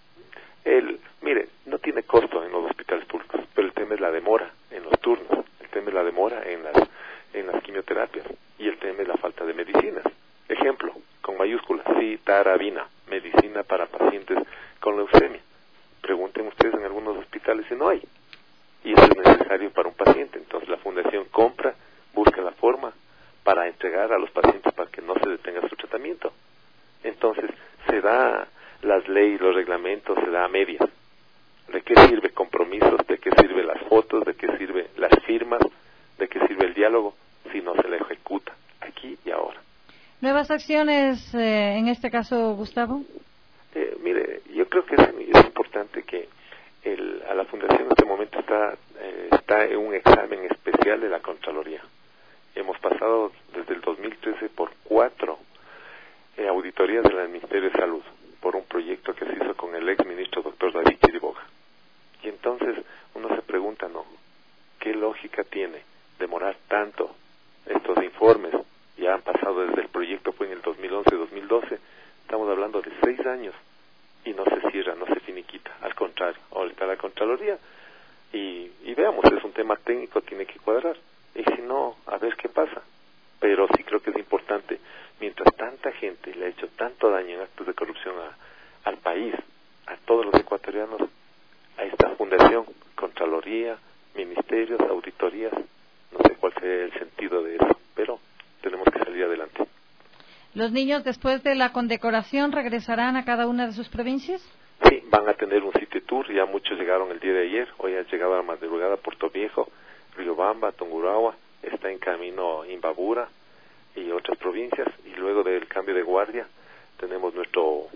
Mire, no tiene costo en los hospitales públicos, pero el tema es la demora en los turnos, el tema es la demora en las quimioterapias, y el tema es la falta de medicinas. Ejemplo, con mayúsculas, citarabina, medicina para pacientes con leucemia. Pregunten ustedes en algunos hospitales si no hay, y eso es necesario para un paciente. Entonces la fundación compra, busca la forma para entregar a los pacientes para que no se detenga su tratamiento. Entonces se da las leyes, los reglamentos, se da a medias. ¿De qué sirve compromisos? ¿De qué sirve las fotos? ¿De qué sirve las firmas? ¿De qué sirve el diálogo si no se le ejecuta aquí y ahora? ¿Nuevas acciones en este caso, Gustavo? Mire, yo creo que es importante que a la Fundación en este momento está en un examen especial de la Contraloría. Hemos pasado desde el 2013 por 4 auditorías del Ministerio de Salud, por un proyecto que se hizo con el ex ministro doctor David Chiriboga. Y entonces uno se pregunta, ¿no? ¿Qué lógica tiene demorar tanto estos informes? Ya han pasado desde el proyecto, fue en el 2011-2012, estamos hablando de 6 años y no se cierra, no se finiquita. Al contrario, ahora está la Contraloría y veamos, es un tema técnico, tiene que cuadrar. Y si no, a ver qué pasa. Pero sí creo que es importante, mientras tanta gente le ha hecho tanto daño en actos de corrupción al país, a todos los ecuatorianos, a esta fundación, Contraloría, ministerios, auditorías, no sé cuál sea el sentido de eso, pero tenemos que salir adelante. ¿Los niños después de la condecoración regresarán a cada una de sus provincias? Sí, van a tener un city tour, ya muchos llegaron el día de ayer, hoy han llegado a la madrugada a Puerto Viejo, Riobamba, Tungurahua, está en camino Imbabura y otras provincias, y luego del cambio de guardia tenemos nuestro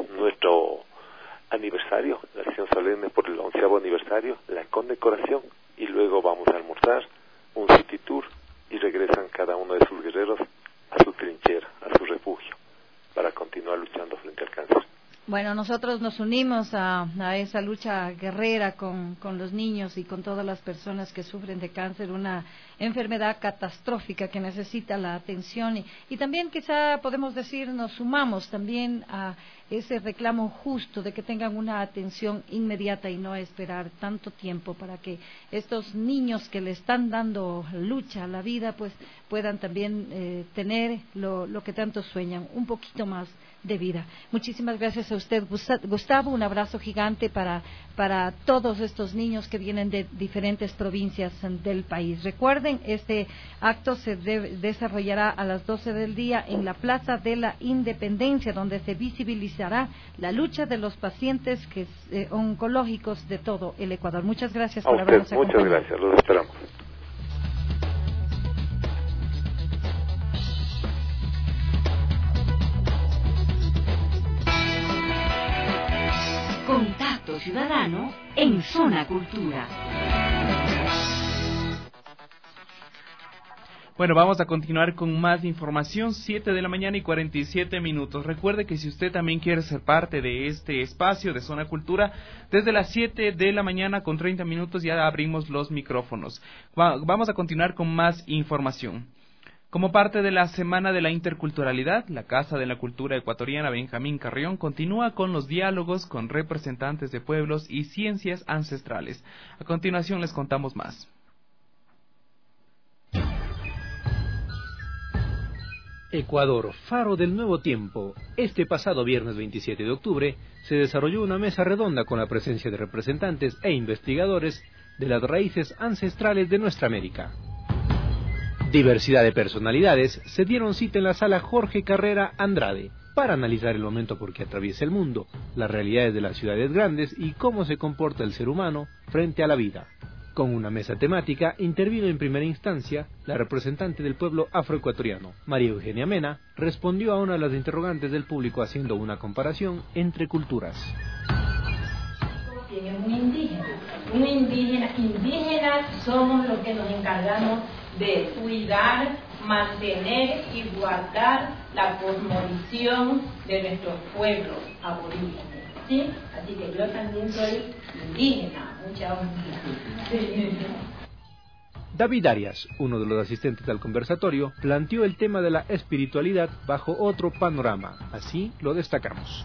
aniversario, la sesión solemne por el 11º aniversario, la condecoración, y luego vamos a almorzar, un city tour, y regresan cada uno de sus guerreros a su trinchera, a su refugio, para continuar luchando frente al cáncer. Bueno, nosotros nos unimos a esa lucha guerrera con los niños y con todas las personas que sufren de cáncer, una enfermedad catastrófica que necesita la atención y también quizá podemos decir nos sumamos también a ese reclamo justo de que tengan una atención inmediata y no esperar tanto tiempo para que estos niños que le están dando lucha a la vida pues puedan también tener lo que tanto sueñan, un poquito más de vida. Muchísimas gracias a usted, Gustavo, un abrazo gigante para todos estos niños que vienen de diferentes provincias del país. Recuerden, este acto se desarrollará a las 12 del día en la Plaza de la Independencia, donde se visibilizará la lucha de los pacientes oncológicos de todo el Ecuador. Muchas gracias por habernos acompañado. Muchas gracias, los esperamos. Contacto Ciudadano en Zona Cultura. Bueno, vamos a continuar con más información, 7 de la mañana y 47 minutos. Recuerde que si usted también quiere ser parte de este espacio de Zona Cultura, desde las 7 de la mañana con 30 minutos ya abrimos los micrófonos. Vamos a continuar con más información. Como parte de la Semana de la Interculturalidad, la Casa de la Cultura Ecuatoriana Benjamín Carrión continúa con los diálogos con representantes de pueblos y ciencias ancestrales. A continuación les contamos más. Ecuador, faro del nuevo tiempo. Este pasado viernes 27 de octubre se desarrolló una mesa redonda con la presencia de representantes e investigadores de las raíces ancestrales de nuestra América. Diversidad de personalidades se dieron cita en la sala Jorge Carrera Andrade para analizar el momento por que atraviesa el mundo, las realidades de las ciudades grandes y cómo se comporta el ser humano frente a la vida. Con una mesa temática intervino en primera instancia la representante del pueblo afroecuatoriano, María Eugenia Mena, respondió a una de las interrogantes del público haciendo una comparación entre culturas. Es un indígenas somos los que nos encargamos de cuidar, mantener y guardar la cosmovisión de nuestros pueblos aborígenes, ¿sí? Así que yo también soy indígena, mucha honra. David Arias, uno de los asistentes al conversatorio, planteó el tema de la espiritualidad bajo otro panorama. Así lo destacamos.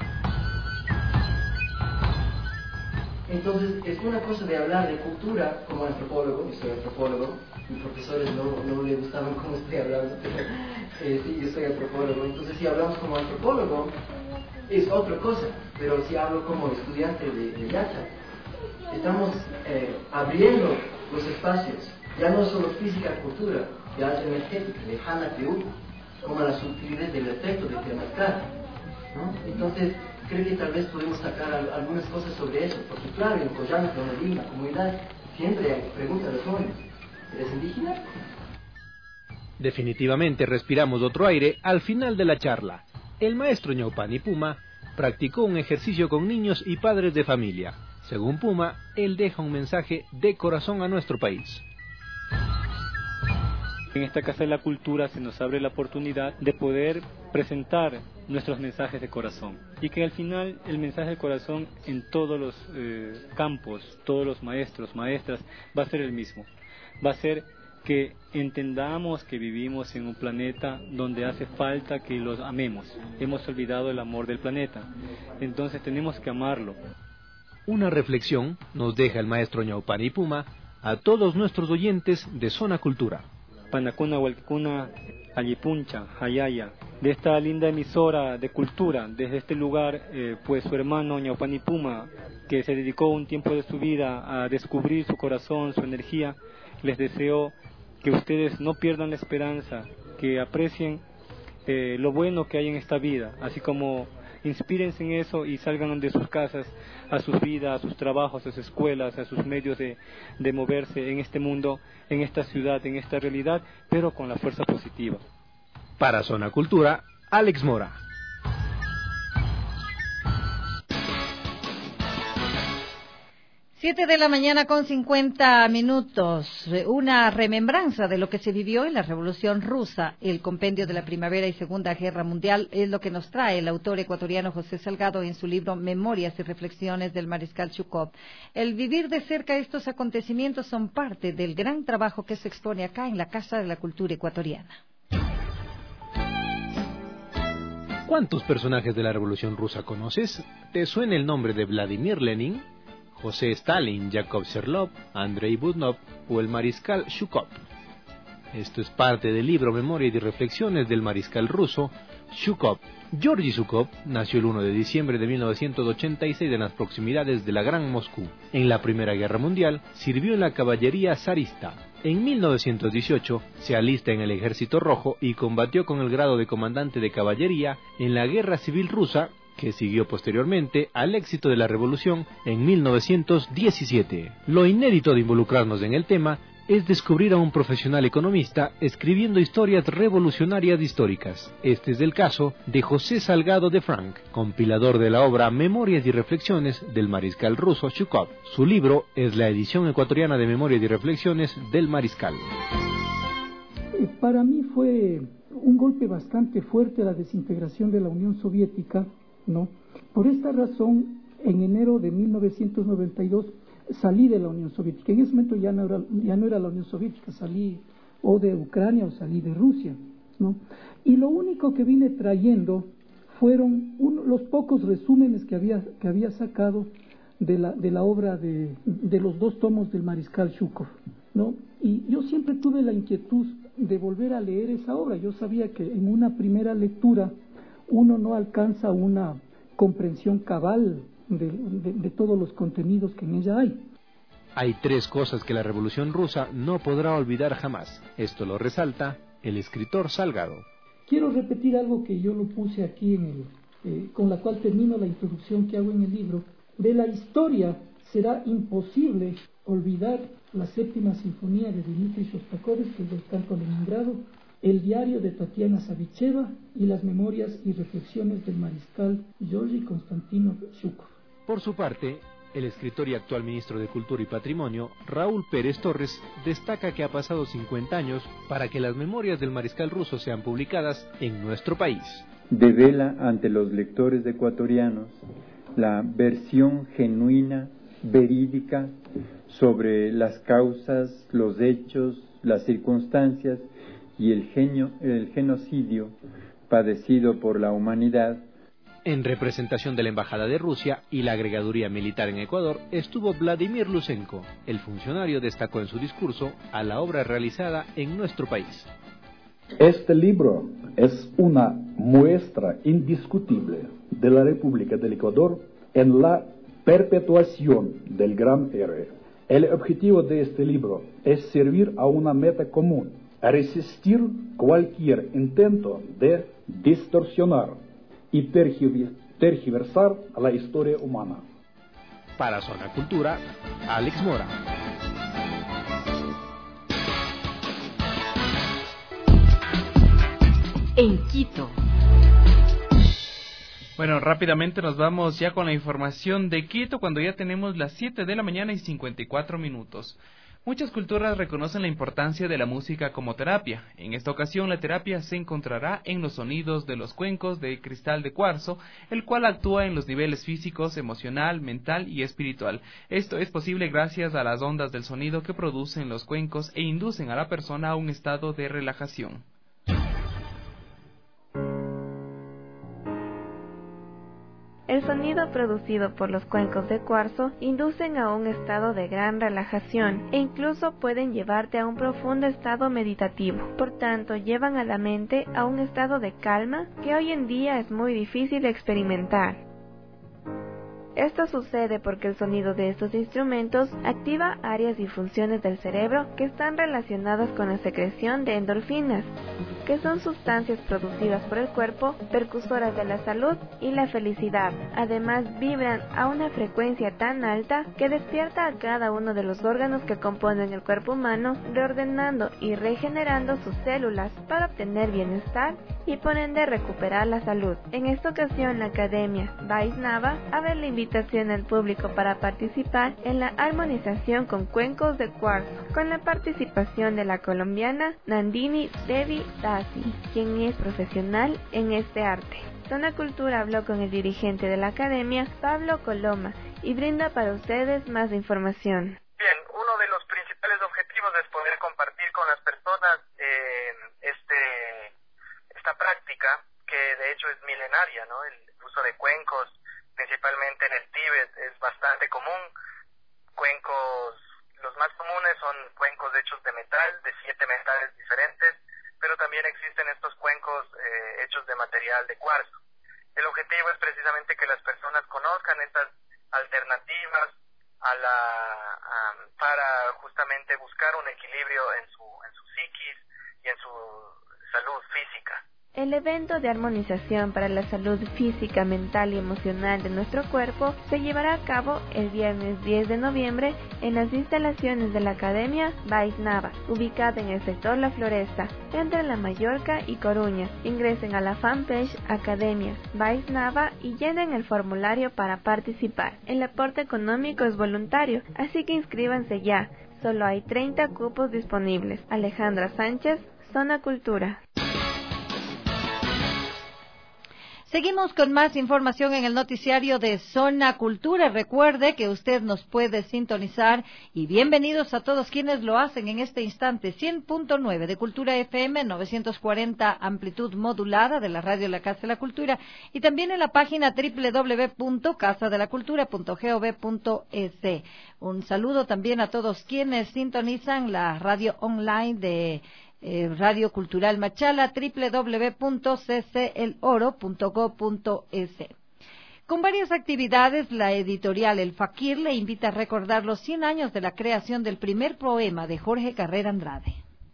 Entonces, es una cosa de hablar de cultura como antropólogo, yo soy antropólogo, mis profesores no les gustaban cómo estoy hablando, pero sí, yo soy antropólogo, entonces si hablamos como antropólogo, es otra cosa, pero si hablo como estudiante de Yacha, estamos abriendo los espacios, ya no solo física, cultura, ya energética, lejana, como la sutilidad del efecto de Temazcal, ¿no? Entonces, creo que tal vez podemos sacar algunas cosas sobre eso, porque claro, en Coyanco, en la comunidad, siempre hay preguntas de los jóvenes. ¿Eres indígena? Definitivamente respiramos otro aire al final de la charla. El maestro Ñaupani Puma practicó un ejercicio con niños y padres de familia. Según Puma, él deja un mensaje de corazón a nuestro país. En esta Casa de la Cultura se nos abre la oportunidad de poder presentar nuestros mensajes de corazón, y que al final el mensaje de corazón en todos los campos, todos los maestros, maestras, va a ser el mismo. Va a ser que entendamos que vivimos en un planeta donde hace falta que los amemos. Hemos olvidado el amor del planeta, entonces tenemos que amarlo. Una reflexión nos deja el maestro Ñaupani Puma a todos nuestros oyentes de Zona Cultura. Panacuna, Hualquicuna, Allipuncha, Hayaya, de esta linda emisora de cultura, desde este lugar, pues su hermano Ñaupani Puma, que se dedicó un tiempo de su vida a descubrir su corazón, su energía, les deseo que ustedes no pierdan la esperanza, que aprecien lo bueno que hay en esta vida, así como inspírense en eso y salgan de sus casas a sus vidas, a sus trabajos, a sus escuelas, a sus medios de moverse en este mundo, en esta ciudad, en esta realidad, pero con la fuerza positiva. Para Zona Cultura, Alex Mora. 7 de la mañana con 50 minutos, una remembranza de lo que se vivió en la Revolución Rusa, el compendio de la Primavera y Segunda Guerra Mundial, es lo que nos trae el autor ecuatoriano José Salgado en su libro Memorias y Reflexiones del Mariscal Zhúkov. El vivir de cerca estos acontecimientos son parte del gran trabajo que se expone acá en la Casa de la Cultura Ecuatoriana. ¿Cuántos personajes de la Revolución Rusa conoces? ¿Te suena el nombre de Vladimir Lenin, José Stalin, Yakov Serlov, Andrei Budnov o el Mariscal Zhúkov? Esto es parte del libro Memorias y Reflexiones del Mariscal ruso Zhúkov. Georgy Zhúkov nació el 1 de diciembre de 1986 en las proximidades de la Gran Moscú. En la Primera Guerra Mundial sirvió en la caballería zarista. En 1918 se alista en el Ejército Rojo y combatió con el grado de comandante de caballería en la Guerra Civil Rusa, que siguió posteriormente al éxito de la revolución en 1917. Lo inédito de involucrarnos en el tema es descubrir a un profesional economista escribiendo historias revolucionarias históricas. Este es el caso de José Salgado de Frank, compilador de la obra Memorias y Reflexiones del Mariscal ruso Zhúkov. Su libro es la edición ecuatoriana de Memorias y Reflexiones del Mariscal. Para mí fue un golpe bastante fuerte la desintegración de la Unión Soviética, ¿no? Por esta razón, en enero de 1992 salí de la Unión Soviética. En ese momento ya no era la Unión Soviética, salí o de Ucrania o salí de Rusia, ¿no? Y lo único que vine trayendo fueron los pocos resúmenes que había sacado de la obra de los 2 tomos del Mariscal Zhúkov, ¿no? Y yo siempre tuve la inquietud de volver a leer esa obra. Yo sabía que en una primera lectura uno no alcanza una comprensión cabal de todos los contenidos que en ella hay. Hay 3 cosas que la Revolución Rusa no podrá olvidar jamás. Esto lo resalta el escritor Salgado. Quiero repetir algo que yo lo puse aquí con la cual termino la introducción que hago en el libro. De la historia será imposible olvidar la 7ª Sinfonía de Dmitri Shostakovich, que es del canto Leningrado, el diario de Tatiana Savicheva y las memorias y reflexiones del Mariscal Georgy Konstantinov Zhúkov. Por su parte, el escritor y actual ministro de Cultura y Patrimonio, Raúl Pérez Torres, destaca que ha pasado 50 años para que las memorias del Mariscal ruso sean publicadas en nuestro país. Devela ante los lectores ecuatorianos la versión genuina, verídica, sobre las causas, los hechos, las circunstancias y el genocidio padecido por la humanidad. En representación de la Embajada de Rusia y la Agregaduría Militar en Ecuador estuvo Vladimir Lusenko. El funcionario destacó en su discurso a la obra realizada en nuestro país. Este libro es una muestra indiscutible de la República del Ecuador en la perpetuación del gran héroe. El objetivo de este libro es servir a una meta común, a resistir cualquier intento de distorsionar y tergiversar la historia humana. Para Zona Cultura, Alex Mora. En Quito. Bueno, rápidamente nos vamos ya con la información de Quito cuando ya tenemos las 7 de la mañana y 54 minutos. Muchas culturas reconocen la importancia de la música como terapia. En esta ocasión la terapia se encontrará en los sonidos de los cuencos de cristal de cuarzo, el cual actúa en los niveles físicos, emocional, mental y espiritual. Esto es posible gracias a las ondas del sonido que producen los cuencos e inducen a la persona a un estado de relajación. El sonido producido por los cuencos de cuarzo inducen a un estado de gran relajación e incluso pueden llevarte a un profundo estado meditativo. Por tanto, llevan a la mente a un estado de calma que hoy en día es muy difícil de experimentar. Esto sucede porque el sonido de estos instrumentos activa áreas y funciones del cerebro que están relacionadas con la secreción de endorfinas, que son sustancias producidas por el cuerpo, percusoras de la salud y la felicidad. Además, vibran a una frecuencia tan alta que despierta a cada uno de los órganos que componen el cuerpo humano, reordenando y regenerando sus células para obtener bienestar y por ende recuperar la salud. En esta ocasión, la Academia Vaisnava abre la invitación al público para participar en la armonización con cuencos de cuarzo, con la participación de la colombiana Nandini Devi Dasi, quien es profesional en este arte. Zona Cultura habló con el dirigente de la Academia, Pablo Coloma, y brinda para ustedes más información. Bien, uno de los principales objetivos es poder compartir con las personas esta práctica, que de hecho es milenaria, ¿no? El uso de cuencos, principalmente en el Tíbet, es bastante común. Cuencos, los más comunes son cuencos hechos de metal, de 7 metales diferentes, pero también existen estos cuencos hechos de material de cuarzo. El objetivo es precisamente que las personas conozcan estas alternativas para justamente buscar un equilibrio en su psiquis y en su salud física. El evento de armonización para la salud física, mental y emocional de nuestro cuerpo se llevará a cabo el viernes 10 de noviembre en las instalaciones de la Academia Vaisnava, ubicada en el sector La Floresta, entre La Mallorca y Coruña. Ingresen a la fanpage Academia Vaisnava y llenen el formulario para participar. El aporte económico es voluntario, así que inscríbanse ya. Solo hay 30 cupos disponibles. Alejandra Sánchez, Zona Cultura. Seguimos con más información en el noticiario de Zona Cultura. Recuerde que usted nos puede sintonizar y bienvenidos a todos quienes lo hacen en este instante. 100.9 de Cultura FM, 940 amplitud modulada de la radio La Casa de la Cultura y también en la página www.casadelacultura.gov.es. Un saludo también a todos quienes sintonizan la radio online de Radio Cultural Machala, www.cceloro.go.es. Con varias actividades, la editorial El Fakir le invita a recordar los 100 años de la creación del primer poema de Jorge Carrera Andrade.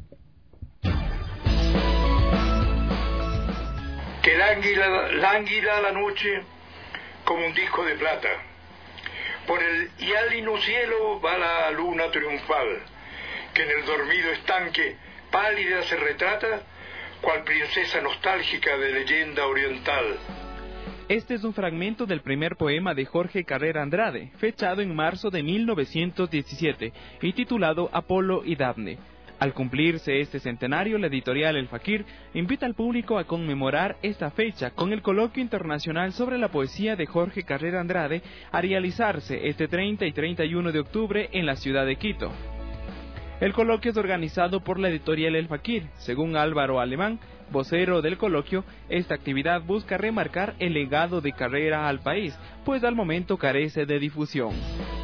Que lánguida la noche como un disco de plata. Por el hialino cielo va la luna triunfal, que en el dormido estanque pálida se retrata, cual princesa nostálgica de leyenda oriental. Este es un fragmento del primer poema de Jorge Carrera Andrade, fechado en marzo de 1917 y titulado Apolo y Dafne. Al cumplirse este centenario, la editorial El Fakir invita al público a conmemorar esta fecha con el Coloquio Internacional sobre la Poesía de Jorge Carrera Andrade a realizarse este 30 y 31 de octubre en la ciudad de Quito. El coloquio es organizado por la editorial El Fakir. Según Álvaro Alemán, vocero del coloquio, esta actividad busca remarcar el legado de Carrera al país, pues al momento carece de difusión.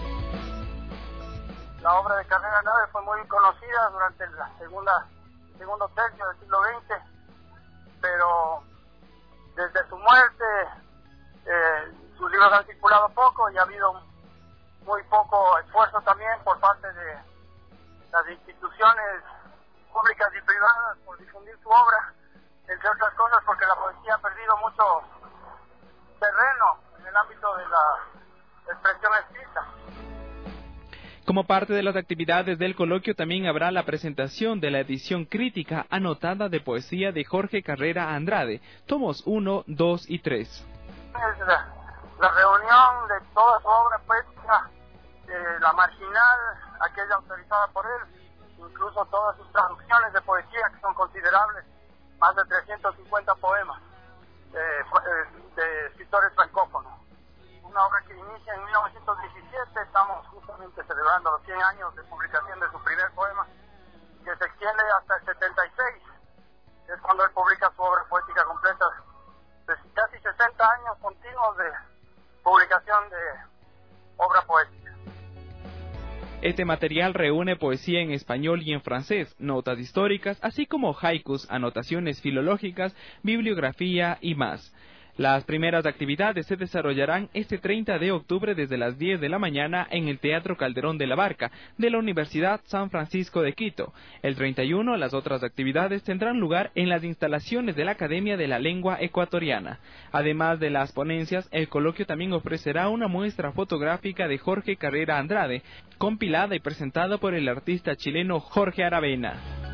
La obra de Carrera Andrade fue muy conocida durante el segundo tercio del siglo XX, pero desde su muerte sus libros han circulado poco y ha habido muy poco esfuerzo también por parte de las instituciones públicas y privadas por difundir su obra, entre otras cosas porque la poesía ha perdido mucho terreno Como parte de las actividades del coloquio también habrá la presentación de la edición crítica anotada de poesía de Jorge Carrera Andrade, tomos 1, 2 y 3. La reunión de toda su obra poética, La Marginal, aquella autorizada por él, incluso todas sus traducciones de poesía que son considerables, más de 350 poemas de escritores francófonos. Una obra que inicia en 1917, estamos justamente celebrando los 100 años de publicación de su primer poema, que se extiende hasta el 76, es cuando él publica su obra poética completa, de casi 60 años continuos de publicación de obra poética. Este material reúne poesía en español y en francés, notas históricas, así como haikus, anotaciones filológicas, bibliografía y más. Las primeras actividades se desarrollarán este 30 de octubre desde las 10 de la mañana en el Teatro Calderón de la Barca de la Universidad San Francisco de Quito. El 31, las otras actividades tendrán lugar en las instalaciones de la Academia de la Lengua Ecuatoriana. Además de las ponencias, el coloquio también ofrecerá una muestra fotográfica de Jorge Carrera Andrade, compilada y presentada por el artista chileno Jorge Aravena.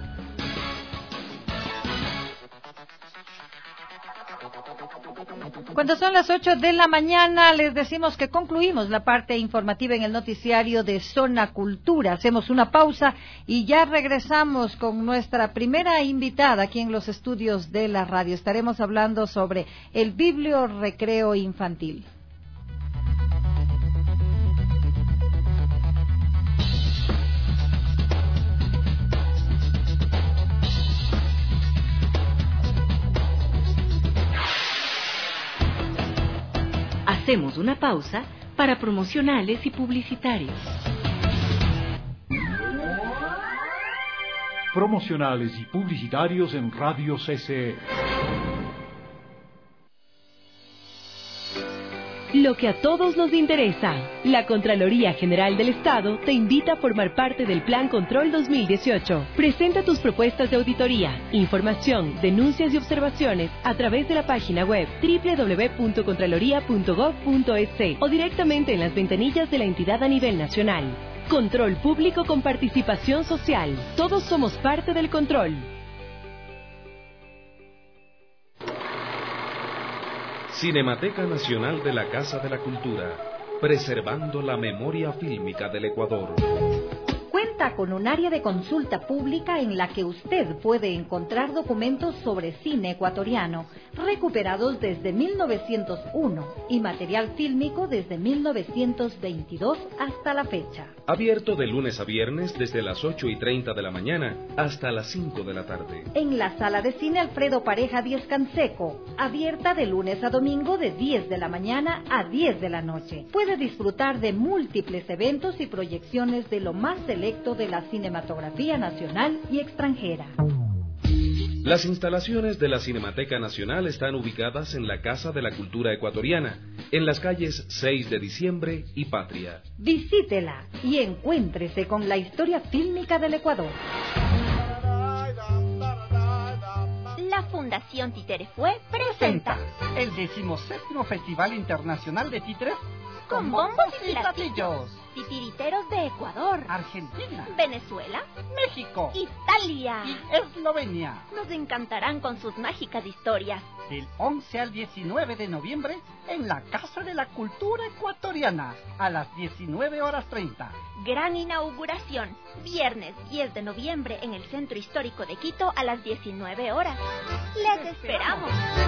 Cuando son las 8 de la mañana, les decimos que concluimos la parte informativa en el noticiario de Zona Cultura. Hacemos una pausa y ya regresamos con nuestra primera invitada aquí en los estudios de la radio. Estaremos hablando sobre el bibliorecreo infantil. Hacemos una pausa para promocionales y publicitarios. Promocionales y publicitarios en Radio CCE. Lo que a todos nos interesa. La Contraloría General del Estado te invita a formar parte del Plan Control 2018. Presenta tus propuestas de auditoría, información, denuncias y observaciones a través de la página web www.contraloría.gov.es o directamente en las ventanillas de la entidad a nivel nacional. Control público con participación social. Todos somos parte del control. Cinemateca Nacional de la Casa de la Cultura, preservando la memoria fílmica del Ecuador. Cuenta con un área de consulta pública en la que usted puede encontrar documentos sobre cine ecuatoriano recuperados desde 1901 y material fílmico desde 1922 hasta la fecha. Abierto de lunes a viernes desde las 8:30 de la mañana hasta las 5 de la tarde. En la sala de cine Alfredo Pareja 10 Canseco, abierta de lunes a domingo de 10 de la mañana a 10 de la noche. Puede disfrutar de múltiples eventos y proyecciones de lo más selecto de la cinematografía nacional y extranjera. Las instalaciones de la Cinemateca Nacional están ubicadas en la Casa de la Cultura Ecuatoriana, en las calles 6 de Diciembre y Patria. Visítela y encuéntrese con la historia fílmica del Ecuador. La Fundación Títerefue presenta el 17º Festival Internacional de Títeres con bombos y platillos. Titiriteros de Ecuador, Argentina, Venezuela, México, Italia y Eslovenia. Nos encantarán con sus mágicas historias. Del 11 al 19 de noviembre en la Casa de la Cultura Ecuatoriana a las 19:30. Gran inauguración, viernes 10 de noviembre en el Centro Histórico de Quito a las 19 horas. ¡Les esperamos!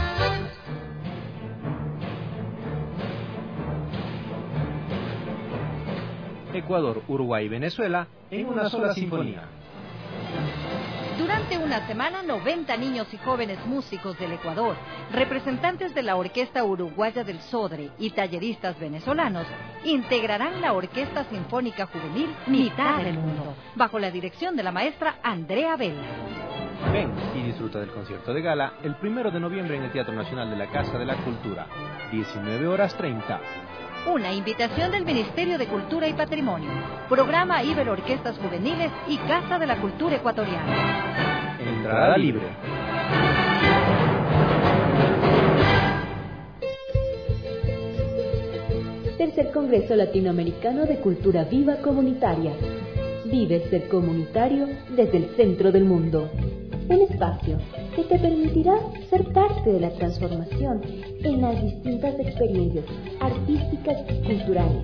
Ecuador, Uruguay y Venezuela en una sola sinfonía. Durante una semana, 90 niños y jóvenes músicos del Ecuador, representantes de la Orquesta Uruguaya del Sodre y talleristas venezolanos, integrarán la Orquesta Sinfónica Juvenil Mitad del Mundo, bajo la dirección de la maestra Andrea Vela. Ven y disfruta del concierto de gala el 1 de noviembre en el Teatro Nacional de la Casa de la Cultura, 19:30. Una invitación del Ministerio de Cultura y Patrimonio, Programa Ibero Orquestas Juveniles y Casa de la Cultura Ecuatoriana. Entrada libre. Tercer Congreso Latinoamericano de Cultura Viva Comunitaria. Vive el ser comunitario desde el centro del mundo. Un espacio que te permitirá ser parte de la transformación en las distintas experiencias artísticas y culturales.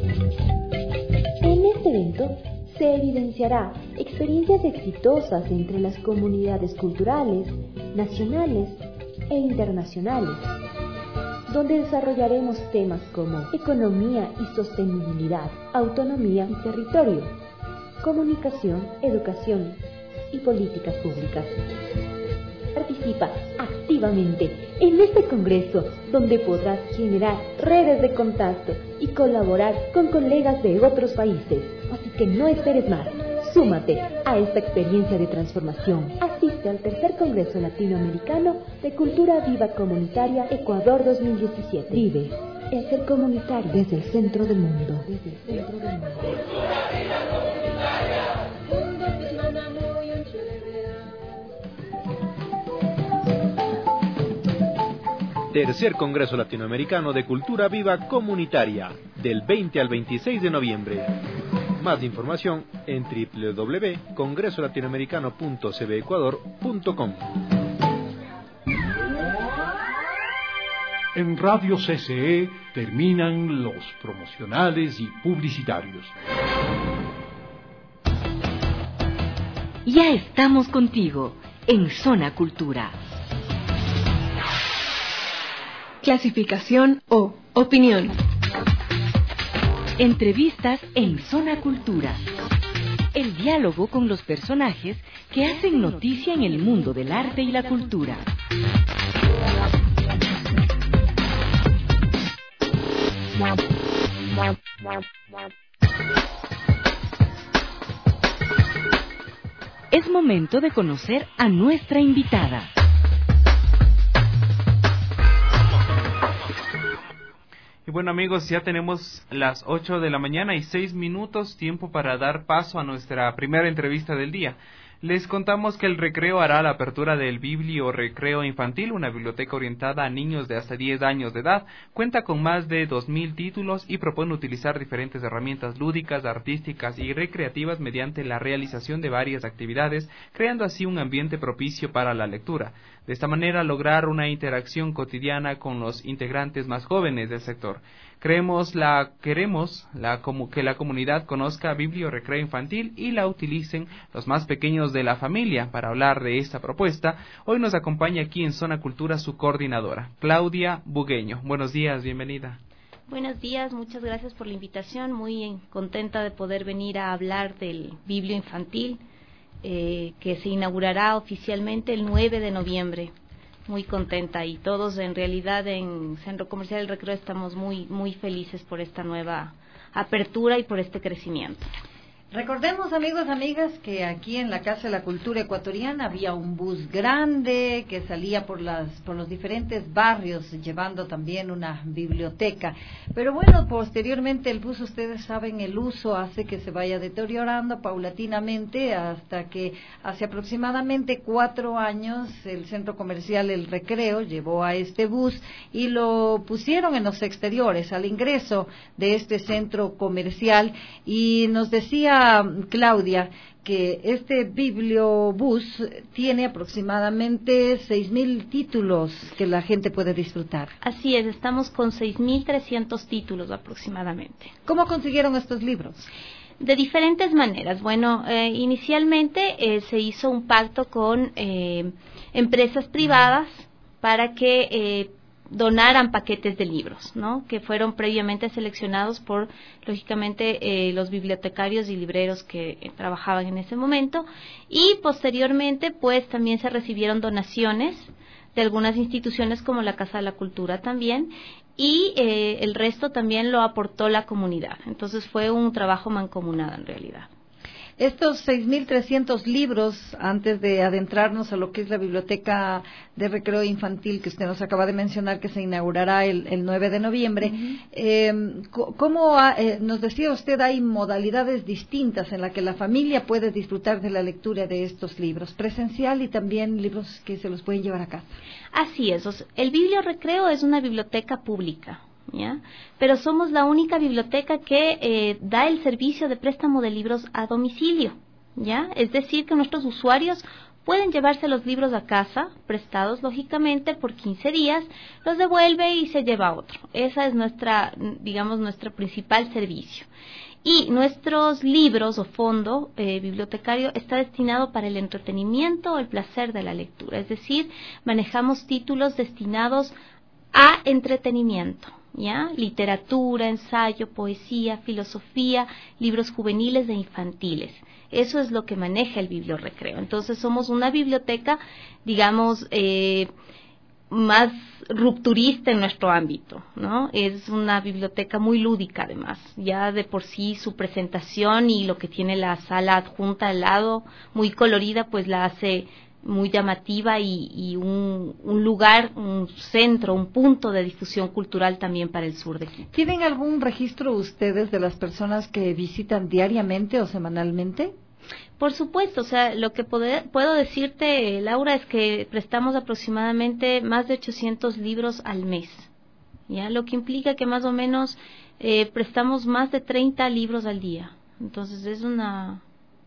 En este evento se evidenciará experiencias exitosas entre las comunidades culturales, nacionales e internacionales, donde desarrollaremos temas como economía y sostenibilidad, autonomía y territorio, comunicación, educación y políticas públicas. Participa activamente en este congreso, donde podrás generar redes de contacto y colaborar con colegas de otros países. Así que no esperes más. Súmate a esta experiencia de transformación. Asiste al Tercer Congreso Latinoamericano de Cultura Viva Comunitaria Ecuador 2017. Vive el ser comunitario desde el centro del mundo. Desde el centro del mundo. Tercer Congreso Latinoamericano de Cultura Viva Comunitaria, del 20 al 26 de noviembre. Más información en www.congresolatinoamericano.cbecuador.com. En Radio CCE terminan los promocionales y publicitarios. Ya estamos contigo en Zona Cultura. Clasificación O. Opinión. Entrevistas en Zona Cultura. El diálogo con los personajes que hacen noticia en el mundo del arte y la cultura. Es momento de conocer a nuestra invitada. Y bueno, amigos, ya tenemos las 8 de la mañana y 6 minutos, tiempo para dar paso a nuestra primera entrevista del día. Les contamos que el Recreo hará la apertura del Biblio Recreo Infantil, una biblioteca orientada a niños de hasta 10 años de edad. Cuenta con más de 2.000 títulos y propone utilizar diferentes herramientas lúdicas, artísticas y recreativas mediante la realización de varias actividades, creando así un ambiente propicio para la lectura. De esta manera lograr una interacción cotidiana con los integrantes más jóvenes del sector. Queremos que la comunidad conozca Biblio Recreo Infantil y la utilicen los más pequeños de la familia. Para hablar de esta propuesta, hoy nos acompaña aquí en Zona Cultura su coordinadora, Claudia Bugueño. Buenos días, bienvenida. Buenos días, muchas gracias por la invitación. Muy contenta de poder venir a hablar del Biblio Infantil, que se inaugurará oficialmente el 9 de noviembre. Muy contenta, y todos en realidad en Centro Comercial El Recreo estamos muy felices por esta nueva apertura y por este crecimiento. Recordemos, amigos, amigas, que aquí en la Casa de la Cultura Ecuatoriana había un bus grande que salía por los diferentes barrios llevando también una biblioteca. Pero bueno, posteriormente el bus, ustedes saben, el uso hace que se vaya deteriorando paulatinamente hasta que hace aproximadamente 4 años el Centro Comercial El Recreo llevó a este bus y lo pusieron en los exteriores, al ingreso de este centro comercial, y nos decía Claudia que este bibliobús tiene aproximadamente 6.000 títulos que la gente puede disfrutar. Así es, estamos con 6.300 títulos aproximadamente. ¿Cómo consiguieron estos libros? De diferentes maneras. Bueno, inicialmente se hizo un pacto con empresas privadas para que donaran paquetes de libros, ¿no? Que fueron previamente seleccionados por, lógicamente, los bibliotecarios y libreros que trabajaban en ese momento, y posteriormente, pues, también se recibieron donaciones de algunas instituciones como la Casa de la Cultura también, y el resto también lo aportó la comunidad. Entonces fue un trabajo mancomunado en realidad. Estos 6.300 libros, antes de adentrarnos a lo que es la Biblioteca de Recreo Infantil, que usted nos acaba de mencionar, que se inaugurará el 9 de noviembre, ¿cómo nos decía usted, hay modalidades distintas en las que la familia puede disfrutar de la lectura de estos libros, presencial y también libros que se los pueden llevar a casa? Así es, el Biblio Recreo es una biblioteca pública. ¿ya? Pero somos la única biblioteca que da el servicio de préstamo de libros a domicilio, ¿ya? Es decir, que nuestros usuarios pueden llevarse los libros a casa, prestados lógicamente por 15 días, los devuelve y se lleva otro. Esa es nuestra principal servicio. Y nuestros libros o fondo bibliotecario está destinado para el entretenimiento o el placer de la lectura. Es decir, manejamos títulos destinados a entretenimiento, ¿ya? Literatura, ensayo, poesía, filosofía, libros juveniles e infantiles. Eso es lo que maneja el bibliorrecreo. Entonces somos una biblioteca, digamos, más rupturista en nuestro ámbito, ¿no? Es una biblioteca muy lúdica además, ya de por sí su presentación y lo que tiene la sala adjunta al lado, muy colorida, pues la hace muy llamativa y un lugar, un centro, un punto de difusión cultural también para el sur de Quito. ¿Tienen algún registro ustedes de las personas que visitan diariamente o semanalmente? Por supuesto, o sea, lo que puedo decirte, Laura, es que prestamos aproximadamente más de 800 libros al mes, ¿ya? Lo que implica que más o menos prestamos más de 30 libros al día. Entonces es una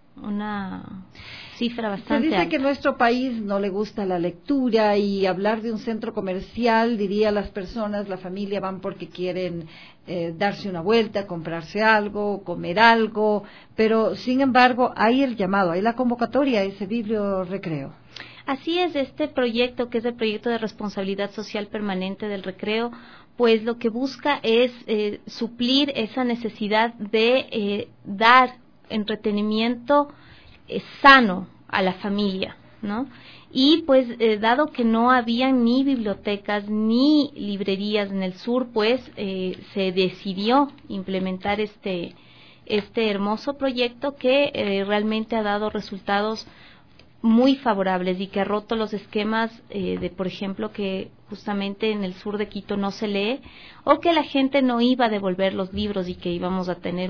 cifra bastante Se dice alta. que en nuestro país no le gusta la lectura y hablar de un centro comercial, diría las personas, la familia van porque quieren darse una vuelta, comprarse algo, comer algo, pero sin embargo hay el llamado, hay la convocatoria a ese bibliorrecreo. Así es, este proyecto, que es el proyecto de responsabilidad social permanente del recreo, pues lo que busca es suplir esa necesidad de dar entretenimiento sano a la familia, ¿no? Y pues dado que no había ni bibliotecas ni librerías en el sur, pues se decidió implementar este hermoso proyecto que realmente ha dado resultados muy favorables y que ha roto los esquemas de, por ejemplo, que justamente en el sur de Quito no se lee, o que la gente no iba a devolver los libros y que íbamos a tener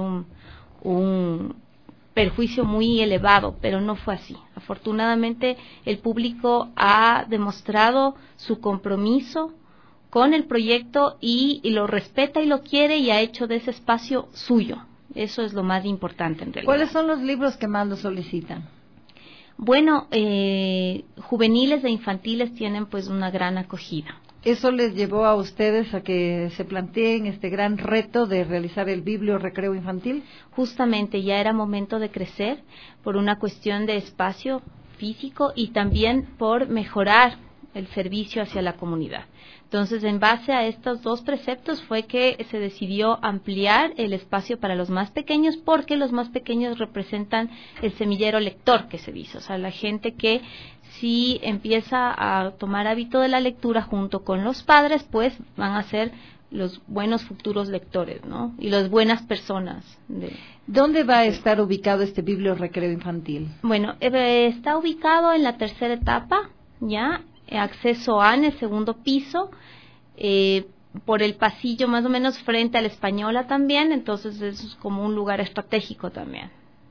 un perjuicio muy elevado, pero no fue así. Afortunadamente el público ha demostrado su compromiso con el proyecto y lo respeta y lo quiere y ha hecho de ese espacio suyo. Eso es lo más importante en realidad. ¿Cuáles son los libros que más lo solicitan? Bueno, juveniles e infantiles tienen pues una gran acogida. ¿Eso les llevó a ustedes a que se planteen este gran reto de realizar el bibliorrecreo infantil? Justamente, ya era momento de crecer por una cuestión de espacio físico y también por mejorar el servicio hacia la comunidad. Entonces, en base a estos dos preceptos fue que se decidió ampliar el espacio para los más pequeños, porque los más pequeños representan el semillero lector que se dice, o sea, la gente que si empieza a tomar hábito de la lectura junto con los padres, pues van a ser los buenos futuros lectores, ¿no? Y las buenas personas. ¿Dónde va a estar ubicado este bibliorrecreo infantil? Bueno, está ubicado en la tercera etapa, ya, acceso A en el segundo piso, por el pasillo más o menos frente a la Española también, entonces es como un lugar estratégico también.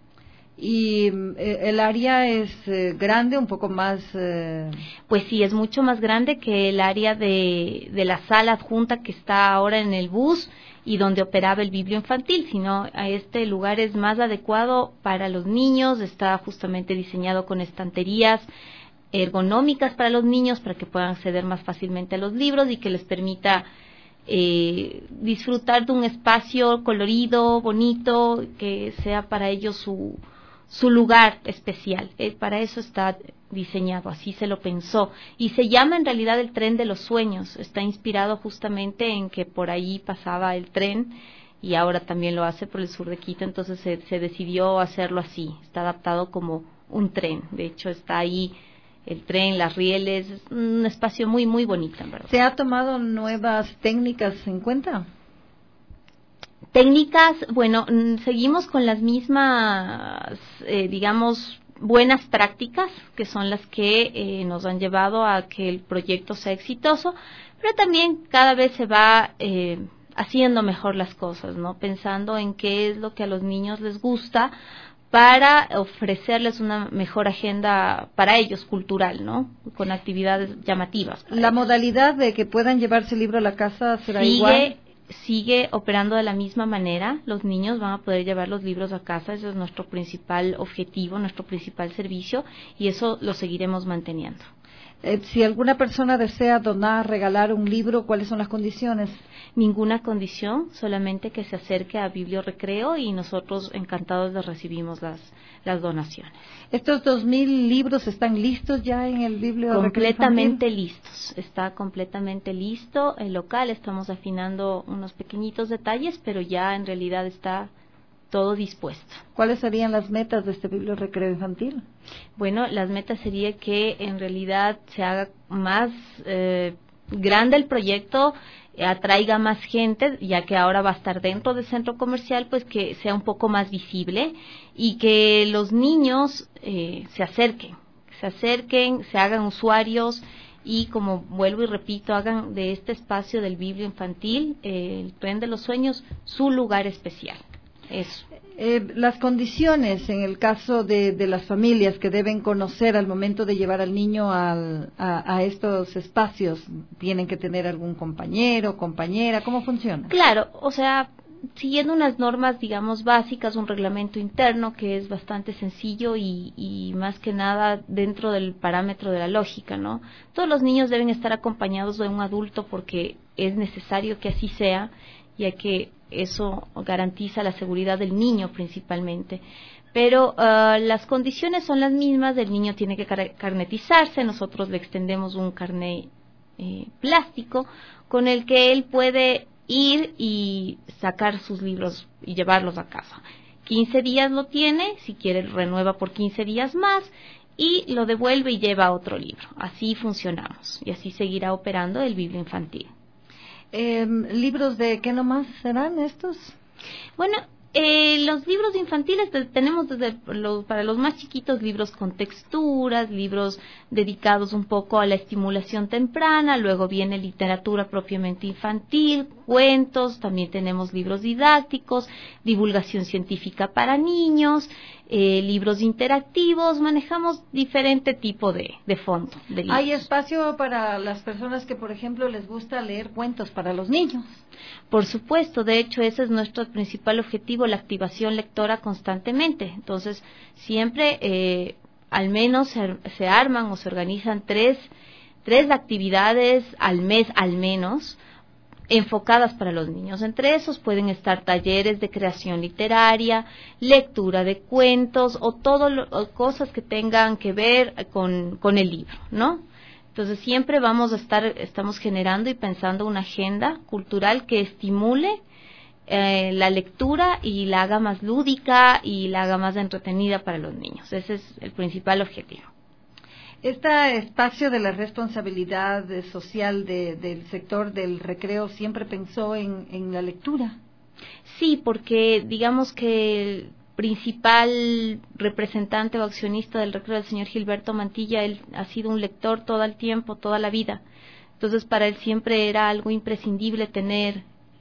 ¿Y el área es grande, un poco más...? Pues sí, es mucho más grande que el área de la sala adjunta que está ahora en el bus y donde operaba el biblio infantil, sino a este lugar es más adecuado para los niños, está justamente diseñado con estanterías ergonómicas para los niños, para que puedan acceder más fácilmente a los libros y que les permita disfrutar de un espacio colorido, bonito, que sea para ellos su lugar especial. Para eso está diseñado, así se lo pensó. Y se llama en realidad el tren de los sueños. Está inspirado justamente en que por ahí pasaba el tren y ahora también lo hace por el sur de Quito, entonces se decidió hacerlo así. Está adaptado como un tren. De hecho, está ahí el tren, las rieles, es un espacio muy, muy bonito, en verdad. ¿Se ha tomado nuevas técnicas en cuenta? Técnicas, bueno, seguimos con las mismas, digamos, buenas prácticas, que son las que nos han llevado a que el proyecto sea exitoso, pero también cada vez se va haciendo mejor las cosas, ¿no? Pensando en qué es lo que a los niños les gusta, para ofrecerles una mejor agenda para ellos cultural, ¿no? Con actividades llamativas. ¿La modalidad de que puedan llevarse el libro a la casa será igual? sigue operando de la misma manera. Los niños van a poder llevar los libros a casa. Ese es nuestro principal objetivo, nuestro principal servicio, y eso lo seguiremos manteniendo. Si alguna persona desea donar, regalar un libro, ¿cuáles son las condiciones? Ninguna condición, solamente que se acerque a Bibliorecreo y nosotros encantados les recibimos las donaciones. ¿Estos 2.000 libros están listos ya en el Bibliorecreo? Completamente listos, está completamente listo. El local, estamos afinando unos pequeñitos detalles, pero ya en realidad está todo dispuesto. ¿Cuáles serían las metas de este Bibliorecreo infantil? Bueno, las metas sería que en realidad se haga más grande el proyecto, atraiga más gente, ya que ahora va a estar dentro del centro comercial, pues que sea un poco más visible y que los niños se acerquen, se hagan usuarios y, como vuelvo y repito, hagan de este espacio del biblio infantil, el Tren de los Sueños, su lugar especial. Eso. Las condiciones en el caso de las familias que deben conocer al momento de llevar al niño a estos espacios, ¿tienen que tener algún compañero, compañera? ¿Cómo funciona? Claro, o sea, siguiendo unas normas, digamos, básicas, un reglamento interno que es bastante sencillo y más que nada dentro del parámetro de la lógica, ¿no? Todos los niños deben estar acompañados de un adulto porque es necesario que así sea, ya que eso garantiza la seguridad del niño principalmente. Pero las condiciones son las mismas. El niño tiene que carnetizarse. Nosotros le extendemos un carnet plástico con el que él puede ir y sacar sus libros y llevarlos a casa. 15 días lo tiene, si quiere renueva por 15 días más y lo devuelve y lleva otro libro. Así funcionamos y así seguirá operando el biblio infantil. ¿Libros de qué nomás serán estos? Bueno, los libros infantiles tenemos para los más chiquitos libros con texturas, libros dedicados un poco a la estimulación temprana, luego viene literatura propiamente infantil, cuentos, también tenemos libros didácticos, divulgación científica para niños, libros interactivos, manejamos diferente tipo de fondo. De libros. ¿Hay espacio para las personas que, por ejemplo, les gusta leer cuentos para los niños? Por supuesto, de hecho ese es nuestro principal objetivo, la activación lectora constantemente. Entonces, siempre al menos se arman o se organizan tres actividades al mes al menos, enfocadas para los niños. Entre esos pueden estar talleres de creación literaria, lectura de cuentos o cosas que tengan que ver con el libro, ¿no? Entonces siempre estamos generando y pensando una agenda cultural que estimule la lectura y la haga más lúdica y la haga más entretenida para los niños. Ese es el principal objetivo. ¿Este espacio de la responsabilidad social del sector del recreo siempre pensó en la lectura? Sí, porque digamos que el principal representante o accionista del recreo, el señor Gilberto Mantilla, él ha sido un lector todo el tiempo, toda la vida. Entonces para él siempre era algo imprescindible tener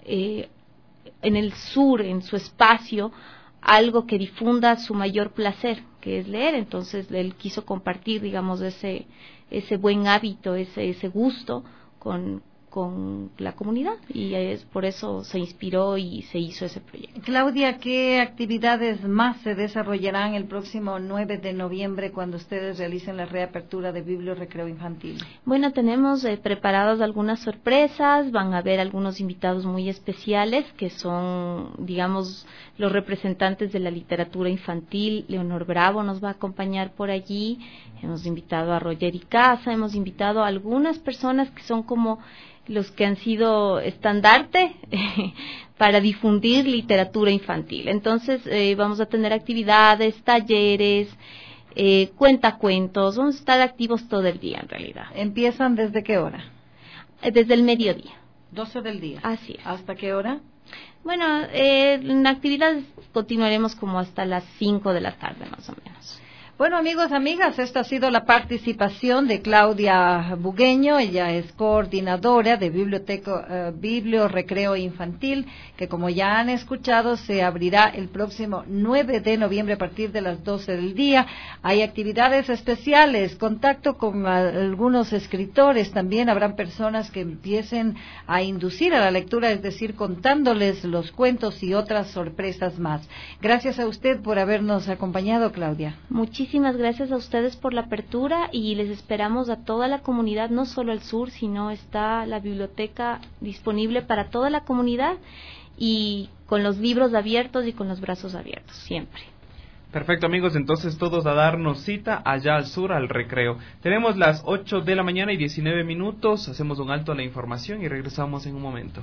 en el sur, en su espacio, algo que difunda su mayor placer, que es leer. Entonces él quiso compartir, digamos, ese buen hábito, ese gusto con la comunidad, y es por eso se inspiró y se hizo ese proyecto. Claudia, ¿qué actividades más se desarrollarán el próximo 9 de noviembre cuando ustedes realicen la reapertura de Bibliorecreo Infantil? Bueno, tenemos preparadas algunas sorpresas, van a haber algunos invitados muy especiales que son, digamos, los representantes de la literatura infantil. Leonor Bravo nos va a acompañar por allí, hemos invitado a Roger Icaza, hemos invitado a algunas personas que son como los que han sido estandarte para difundir literatura infantil. Entonces vamos a tener actividades, talleres, cuentacuentos, vamos a estar activos todo el día en realidad. ¿Empiezan desde qué hora? Desde el mediodía. 12 del día. Así es. ¿Hasta qué hora? Bueno, en actividades continuaremos como hasta las 5 de la tarde más o menos. Bueno, amigos, amigas, esta ha sido la participación de Claudia Bugueño. Ella es coordinadora de Biblio Recreo Infantil, que como ya han escuchado, se abrirá el próximo 9 de noviembre a partir de las 12 del día. Hay actividades especiales, contacto con algunos escritores. También habrán personas que empiecen a inducir a la lectura, es decir, contándoles los cuentos y otras sorpresas más. Gracias a usted por habernos acompañado, Claudia. Muchísimas gracias a ustedes por la apertura y les esperamos a toda la comunidad, no solo al sur, sino está la biblioteca disponible para toda la comunidad y con los libros abiertos y con los brazos abiertos, siempre. Perfecto, amigos, entonces todos a darnos cita allá al sur, al recreo. Tenemos las 8 de la mañana y 19 minutos, hacemos un alto a la información y regresamos en un momento.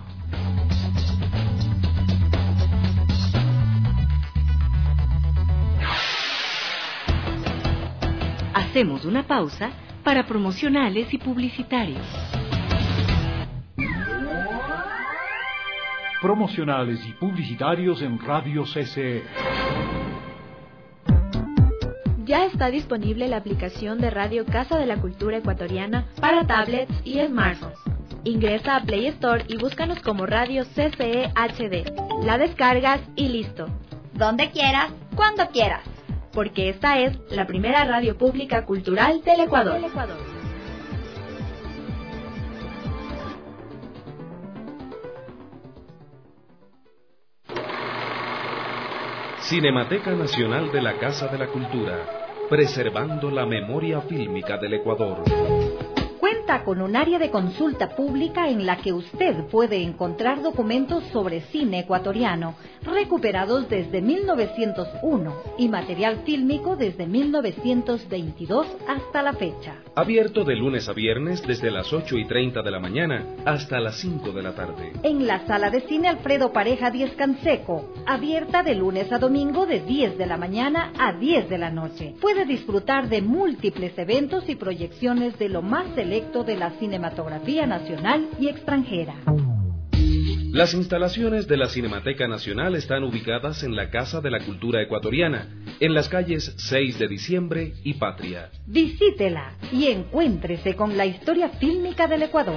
Hacemos una pausa para promocionales y publicitarios. Promocionales y publicitarios en Radio CCE. Ya está disponible la aplicación de Radio Casa de la Cultura Ecuatoriana para tablets y smartphones. Ingresa a Play Store y búscanos como Radio CCE HD. La descargas y listo. Donde quieras, cuando quieras. Porque esta es la primera radio pública cultural del Ecuador. Cinemateca Nacional de la Casa de la Cultura, preservando la memoria fílmica del Ecuador. Cuenta con un área de consulta pública en la que usted puede encontrar documentos sobre cine ecuatoriano, recuperados desde 1901 y material fílmico desde 1922 hasta la fecha. Abierto de lunes a viernes desde las 8:30 de la mañana hasta las 5 de la tarde. En la sala de cine Alfredo Pareja 10 Canseco, abierta de lunes a domingo de 10 de la mañana a 10 de la noche. Puede disfrutar de múltiples eventos y proyecciones de lo más selecto de la cinematografía nacional y extranjera. Las instalaciones de la Cinemateca Nacional están ubicadas en la Casa de la Cultura Ecuatoriana, en las calles 6 de Diciembre y Patria. Visítela y encuéntrese con la historia fílmica del Ecuador.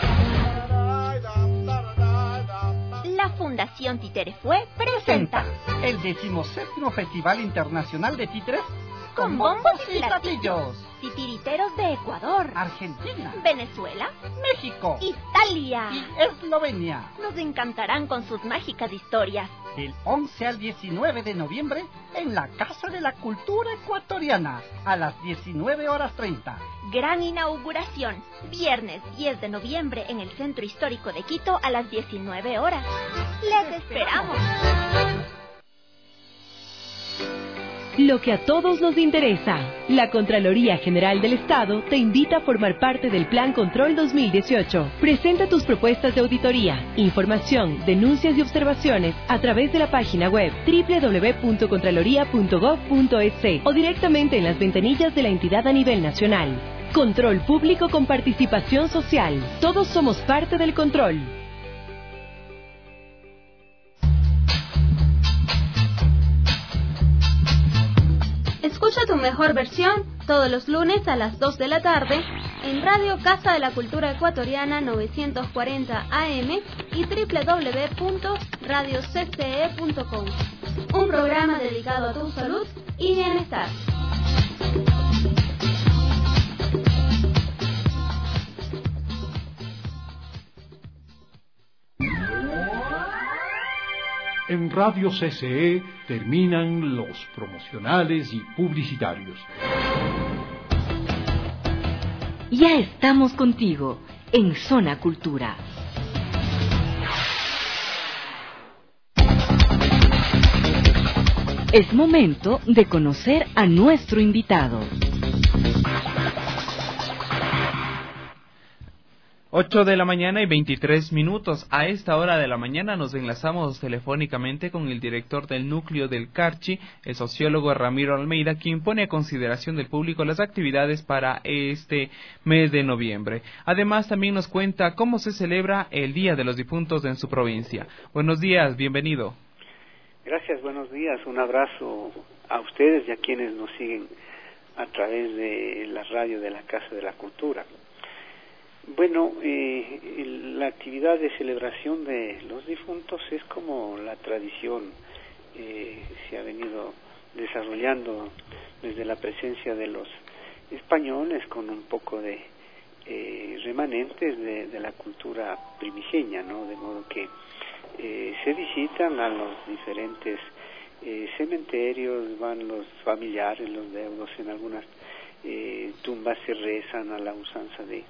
La Fundación Titerefue presenta el 17º Festival Internacional de Títeres con bombos y platillos. Titiriteros de Ecuador, Argentina, Venezuela, México, Italia y Eslovenia. Nos encantarán con sus mágicas historias. Del 11 al 19 de noviembre en la Casa de la Cultura Ecuatoriana a las 19:30. Gran inauguración, viernes 10 de noviembre en el Centro Histórico de Quito a las 19 horas. ¡Les esperamos! Lo que a todos nos interesa. La Contraloría General del Estado te invita a formar parte del Plan Control 2018. Presenta tus propuestas de auditoría, información, denuncias y observaciones a través de la página web www.contraloría.gov.es o directamente en las ventanillas de la entidad a nivel nacional. Control público con participación social. Todos somos parte del control. Escucha tu mejor versión todos los lunes a las 2 de la tarde en Radio Casa de la Cultura Ecuatoriana 940 AM y www.radiocce.com. Un programa dedicado a tu salud y bienestar. En Radio CCE terminan los promocionales y publicitarios. Ya estamos contigo en Zona Cultura. Es momento de conocer a nuestro invitado. 8 de la mañana y 23 minutos. A esta hora de la mañana nos enlazamos telefónicamente con el director del núcleo del Carchi, el sociólogo Ramiro Almeida, quien pone a consideración del público las actividades para este mes de noviembre. Además, también nos cuenta cómo se celebra el Día de los Difuntos en su provincia. Buenos días, bienvenido. Gracias, buenos días. Un abrazo a ustedes y a quienes nos siguen a través de la radio de la Casa de la Cultura. Bueno, la actividad de celebración de los difuntos es como la tradición se ha venido desarrollando desde la presencia de los españoles, con un poco de remanentes de la cultura primigeña, ¿no? De modo que se visitan a los diferentes cementerios, van los familiares, los deudos, en algunas tumbas se rezan a la usanza de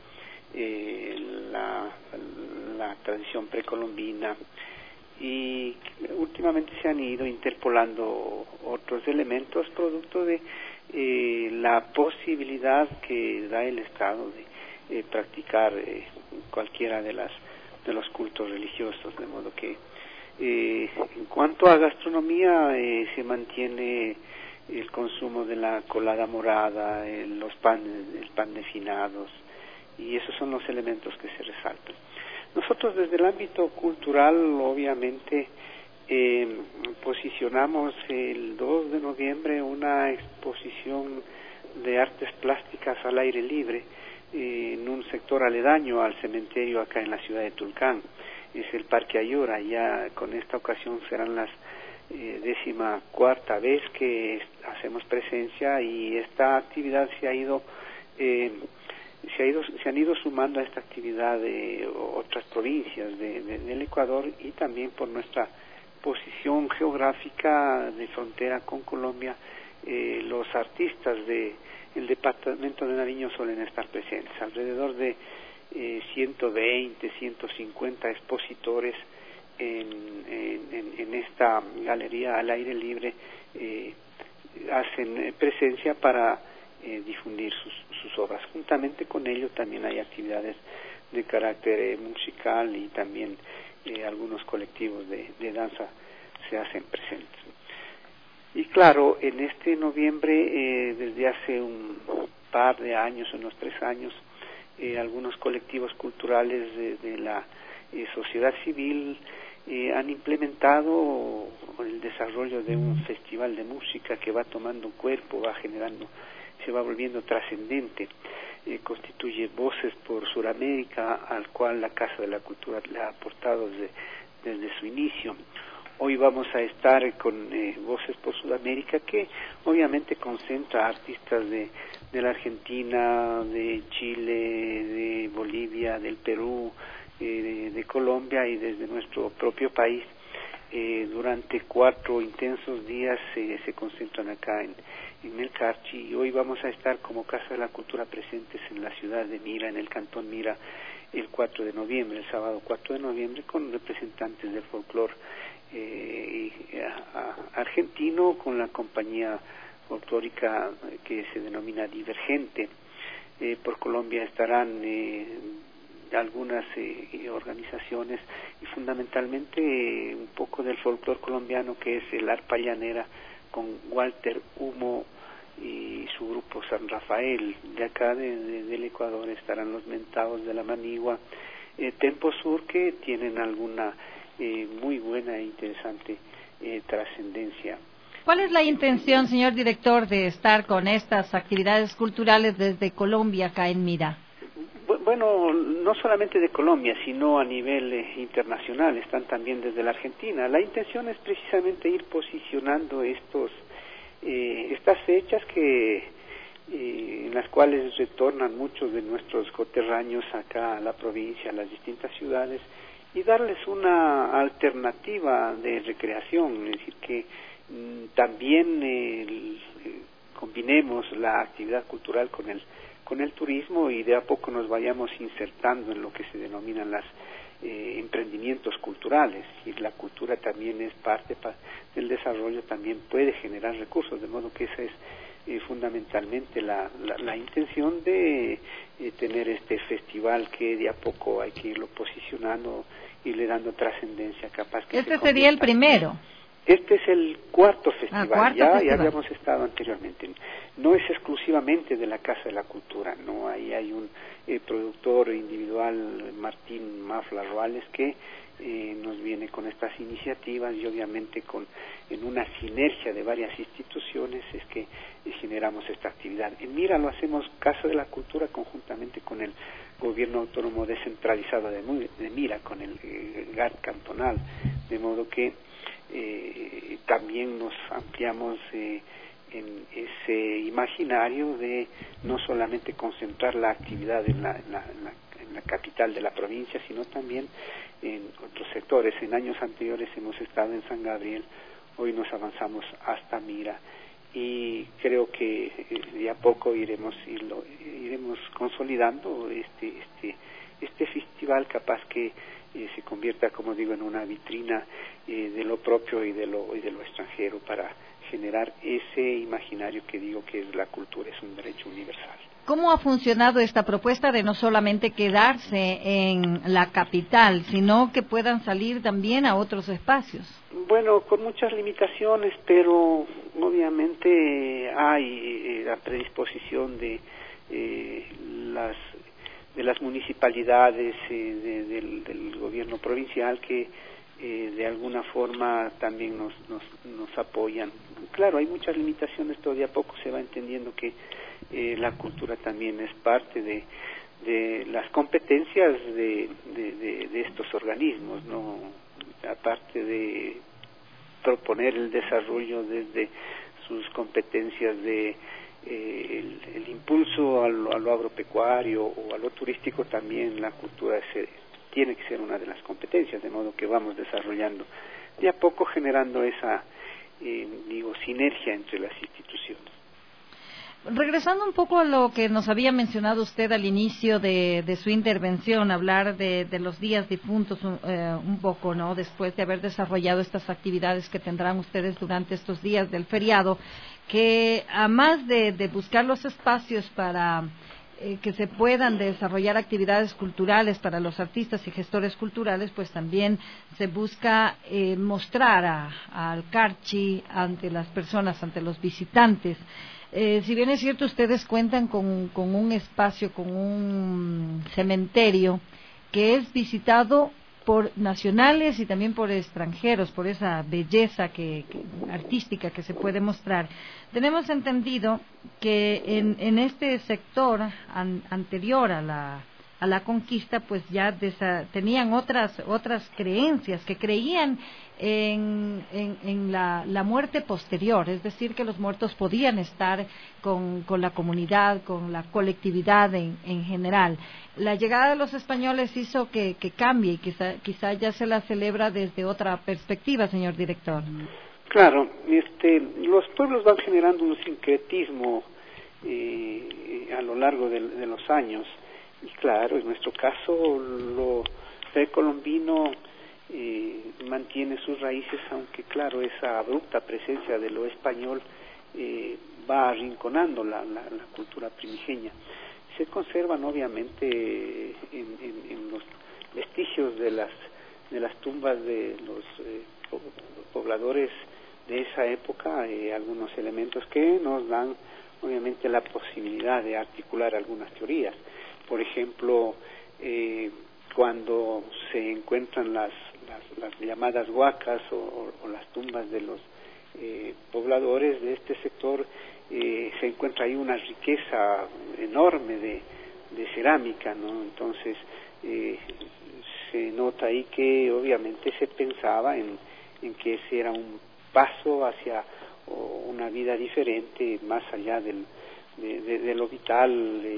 la tradición precolombina, y últimamente se han ido interpolando otros elementos producto de la posibilidad que da el Estado de practicar cualquiera de los cultos religiosos, de modo que en cuanto a gastronomía se mantiene el consumo de la colada morada, el pan de finados, y esos son los elementos que se resaltan. Nosotros desde el ámbito cultural, obviamente, posicionamos el 2 de noviembre una exposición de artes plásticas al aire libre en un sector aledaño al cementerio acá en la ciudad de Tulcán. Es el Parque Ayora. Ya con esta ocasión serán las 14ª vez que hacemos presencia, y esta actividad se han ido sumando a esta actividad de otras provincias del Ecuador, y también por nuestra posición geográfica de frontera con Colombia, los artistas del departamento de Nariño suelen estar presentes. Alrededor de 120, 150 expositores en esta galería al aire libre hacen presencia para difundir sus obras. Juntamente con ello también hay actividades de carácter musical, y también algunos colectivos de danza se hacen presentes. Y claro, en este noviembre, desde hace un par de años, unos 3 años, algunos colectivos culturales de la sociedad civil han implementado el desarrollo de un festival de música que va tomando cuerpo, se va volviendo trascendente. Constituye Voces por Sudamérica, al cual la Casa de la Cultura le ha aportado desde su inicio. Hoy vamos a estar con Voces por Sudamérica, que obviamente concentra artistas de la Argentina, de Chile, de Bolivia, del Perú, de Colombia, y desde nuestro propio país. Durante 4 intensos días se concentran acá en el Carchi, y hoy vamos a estar como Casa de la Cultura presentes en la ciudad de Mira, en el cantón Mira, el 4 de noviembre, el sábado 4 de noviembre, con representantes del folclore argentino, con la compañía folclórica que se denomina Divergente. Por Colombia estarán algunas organizaciones, y fundamentalmente un poco del folclore colombiano, que es el arpa llanera, con Walter Humo y su grupo San Rafael. De acá del Ecuador estarán los Mentados de la Manigua, Tempo Sur, que tienen alguna muy buena e interesante trascendencia. ¿Cuál es la intención, señor director, de estar con estas actividades culturales desde Colombia acá en Mira? Bueno, no solamente de Colombia, sino a nivel internacional, están también desde la Argentina. La intención es precisamente ir posicionando estas fechas en las cuales retornan muchos de nuestros coterráneos acá a la provincia, a las distintas ciudades, y darles una alternativa de recreación, es decir, que también combinemos la actividad cultural con el turismo, y de a poco nos vayamos insertando en lo que se denominan los emprendimientos culturales. Y la cultura también es parte del desarrollo, también puede generar recursos, de modo que esa es fundamentalmente la intención de tener este festival, que de a poco hay que irlo posicionando, irle dando trascendencia, capaz que este sería el primero. Este es el 4º festival, ya habíamos estado anteriormente. No es exclusivamente de la Casa de la Cultura, no, ahí hay un productor individual, Martín Mafla Roales, que nos viene con estas iniciativas y obviamente en una sinergia de varias instituciones es que generamos esta actividad. En Mira lo hacemos Casa de la Cultura conjuntamente con el Gobierno Autónomo Descentralizado de Mira, con el GAT cantonal, de modo que también nos ampliamos en ese imaginario de no solamente concentrar la actividad en la capital de la provincia, sino también en otros sectores. En años anteriores hemos estado en San Gabriel, hoy nos avanzamos hasta Mira y creo que de a poco iremos consolidando este festival, capaz que se convierta, como digo, en una vitrina de lo propio y de lo extranjero, para generar ese imaginario que digo que la cultura es un derecho universal. ¿Cómo ha funcionado esta propuesta de no solamente quedarse en la capital, sino que puedan salir también a otros espacios? Bueno, con muchas limitaciones, pero obviamente hay la predisposición de las municipalidades, del gobierno provincial, que de alguna forma también nos apoyan. Claro, hay muchas limitaciones, pero de a poco se va entendiendo que la cultura también es parte de las competencias de estos organismos, ¿no? Aparte de proponer el desarrollo desde sus competencias de el impulso a lo agropecuario o a lo turístico, también la cultura tiene que ser una de las competencias, de modo que vamos desarrollando de a poco, generando esa sinergia entre las instituciones. Regresando un poco a lo que nos había mencionado usted al inicio de su intervención, hablar de los días difuntos un poco, ¿no? Después de haber desarrollado estas actividades que tendrán ustedes durante estos días del feriado, que además de buscar los espacios para que se puedan desarrollar actividades culturales para los artistas y gestores culturales, pues también se busca mostrar al Carchi ante las personas, ante los visitantes. Si bien es cierto, ustedes cuentan con un espacio, con un cementerio que es visitado por nacionales y también por extranjeros, por esa belleza artística que se puede mostrar. Tenemos entendido que en este sector anterior a la conquista, pues ya tenían otras creencias, que creían en la muerte posterior, es decir, que los muertos podían estar con la comunidad, con la colectividad en general. La llegada de los españoles hizo que cambie y quizá ya se la celebra desde otra perspectiva, señor director. Claro, los pueblos van generando un sincretismo a lo largo de los años, y claro, en nuestro caso lo precolombino mantiene sus raíces, aunque claro, esa abrupta presencia de lo español va arrinconando la cultura primigenia. Se conservan obviamente en los vestigios de las tumbas de los pobladores de esa época algunos elementos que nos dan obviamente la posibilidad de articular algunas teorías. Por ejemplo, cuando se encuentran las llamadas huacas o las tumbas de los pobladores de este sector, se encuentra ahí una riqueza enorme de cerámica, ¿no? Entonces se nota ahí que obviamente se pensaba en que ese era un paso hacia una vida diferente, más allá de lo vital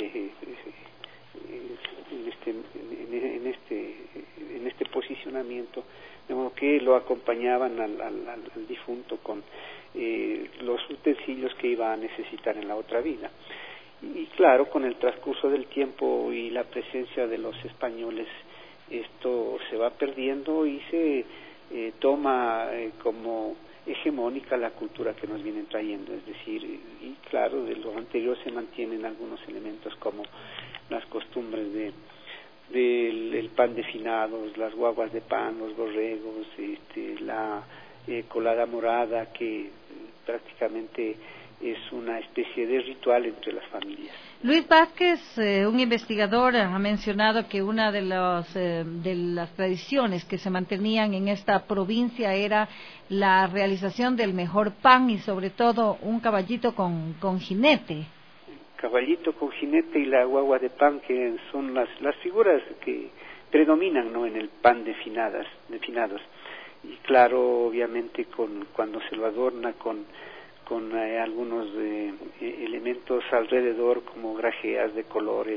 en este posicionamiento, de modo que lo acompañaban al difunto con los utensilios que iba a necesitar en la otra vida. Y claro, con el transcurso del tiempo y la presencia de los españoles, esto se va perdiendo y se toma como hegemónica la cultura que nos vienen trayendo, es decir, y claro, de lo anterior se mantienen algunos elementos como las costumbres del pan de finados, las guaguas de pan, los borregos, la colada morada, que prácticamente es una especie de ritual entre las familias. Luis Vázquez, un investigador, ha mencionado que una de las tradiciones que se mantenían en esta provincia era la realización del mejor pan y sobre todo un caballito con jinete. Caballito con jinete y la guagua de pan, que son las figuras que predominan, ¿no?, en el pan de finados. Y claro, obviamente cuando se lo adorna con algunos elementos alrededor, como grajeas de colores,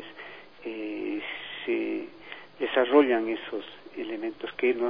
se desarrollan esos elementos que nos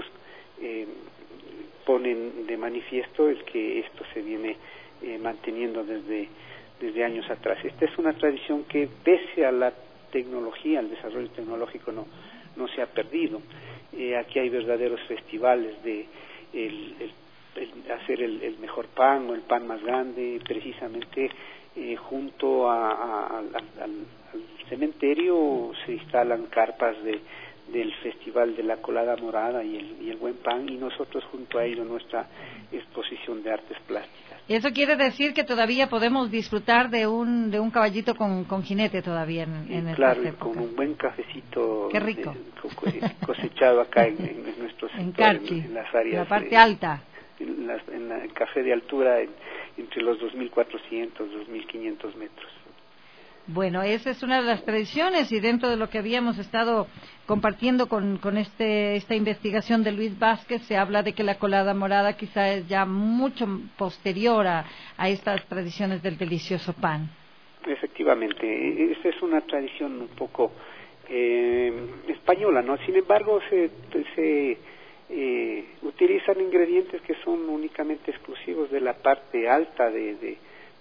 ponen de manifiesto el que esto se viene manteniendo desde años atrás. Esta es una tradición que, pese a la tecnología, al desarrollo tecnológico, no se ha perdido. Aquí hay verdaderos festivales de hacer el mejor pan o el pan más grande, precisamente junto al cementerio se instalan carpas del Festival de la Colada Morada y el Buen Pan, y nosotros junto a ello nuestra exposición de artes plásticas. Eso quiere decir que todavía podemos disfrutar de un caballito con jinete todavía en claro, esta época. Con un buen cafecito. Qué rico. Cosechado acá en nuestro sector, en Carchi, en las áreas, la parte alta. En el café de altura entre los 2.400, 2.500 metros. Bueno, esa es una de las tradiciones, y dentro de lo que habíamos estado compartiendo con esta investigación de Luis Vázquez, se habla de que la colada morada quizá es ya mucho posterior a estas tradiciones del delicioso pan. Efectivamente, esta es una tradición un poco española, ¿no? Sin embargo, se utilizan ingredientes que son únicamente exclusivos de la parte alta de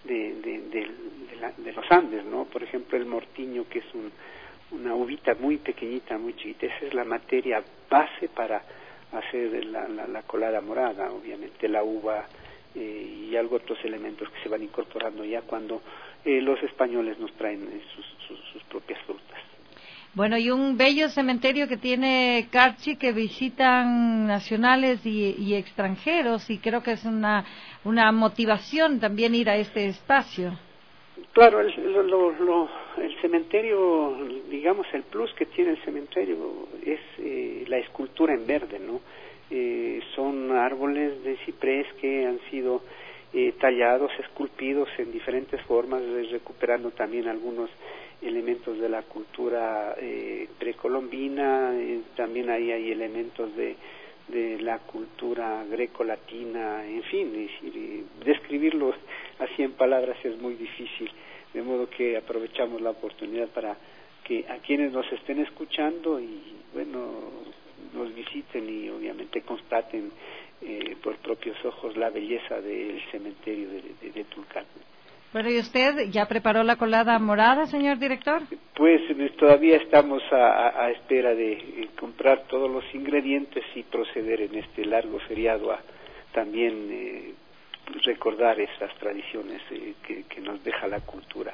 los Andes, ¿no? Por ejemplo, el mortiño, que es una uvita muy pequeñita, muy chiquita. Esa es la materia base para hacer la colada morada. Obviamente la uva y algo otros elementos que se van incorporando ya cuando los españoles nos traen sus propias frutas. Bueno, y un bello cementerio que tiene Carchi, que visitan nacionales y extranjeros, y creo que es una motivación también ir a este espacio. Claro, el cementerio, digamos, el plus que tiene el cementerio es la escultura en verde, ¿no? Son árboles de ciprés que han sido tallados, esculpidos en diferentes formas, recuperando también algunos elementos de la cultura precolombina. También ahí hay elementos de la cultura greco-latina, en fin, describirlo así en palabras es muy difícil, de modo que aprovechamos la oportunidad para que a quienes nos estén escuchando y bueno, nos visiten y obviamente constaten por propios ojos la belleza del cementerio de Tulcán. Bueno, ¿y usted ya preparó la colada morada, señor director? Pues todavía estamos a espera de comprar todos los ingredientes y proceder en este largo feriado a también recordar esas tradiciones que nos deja la cultura.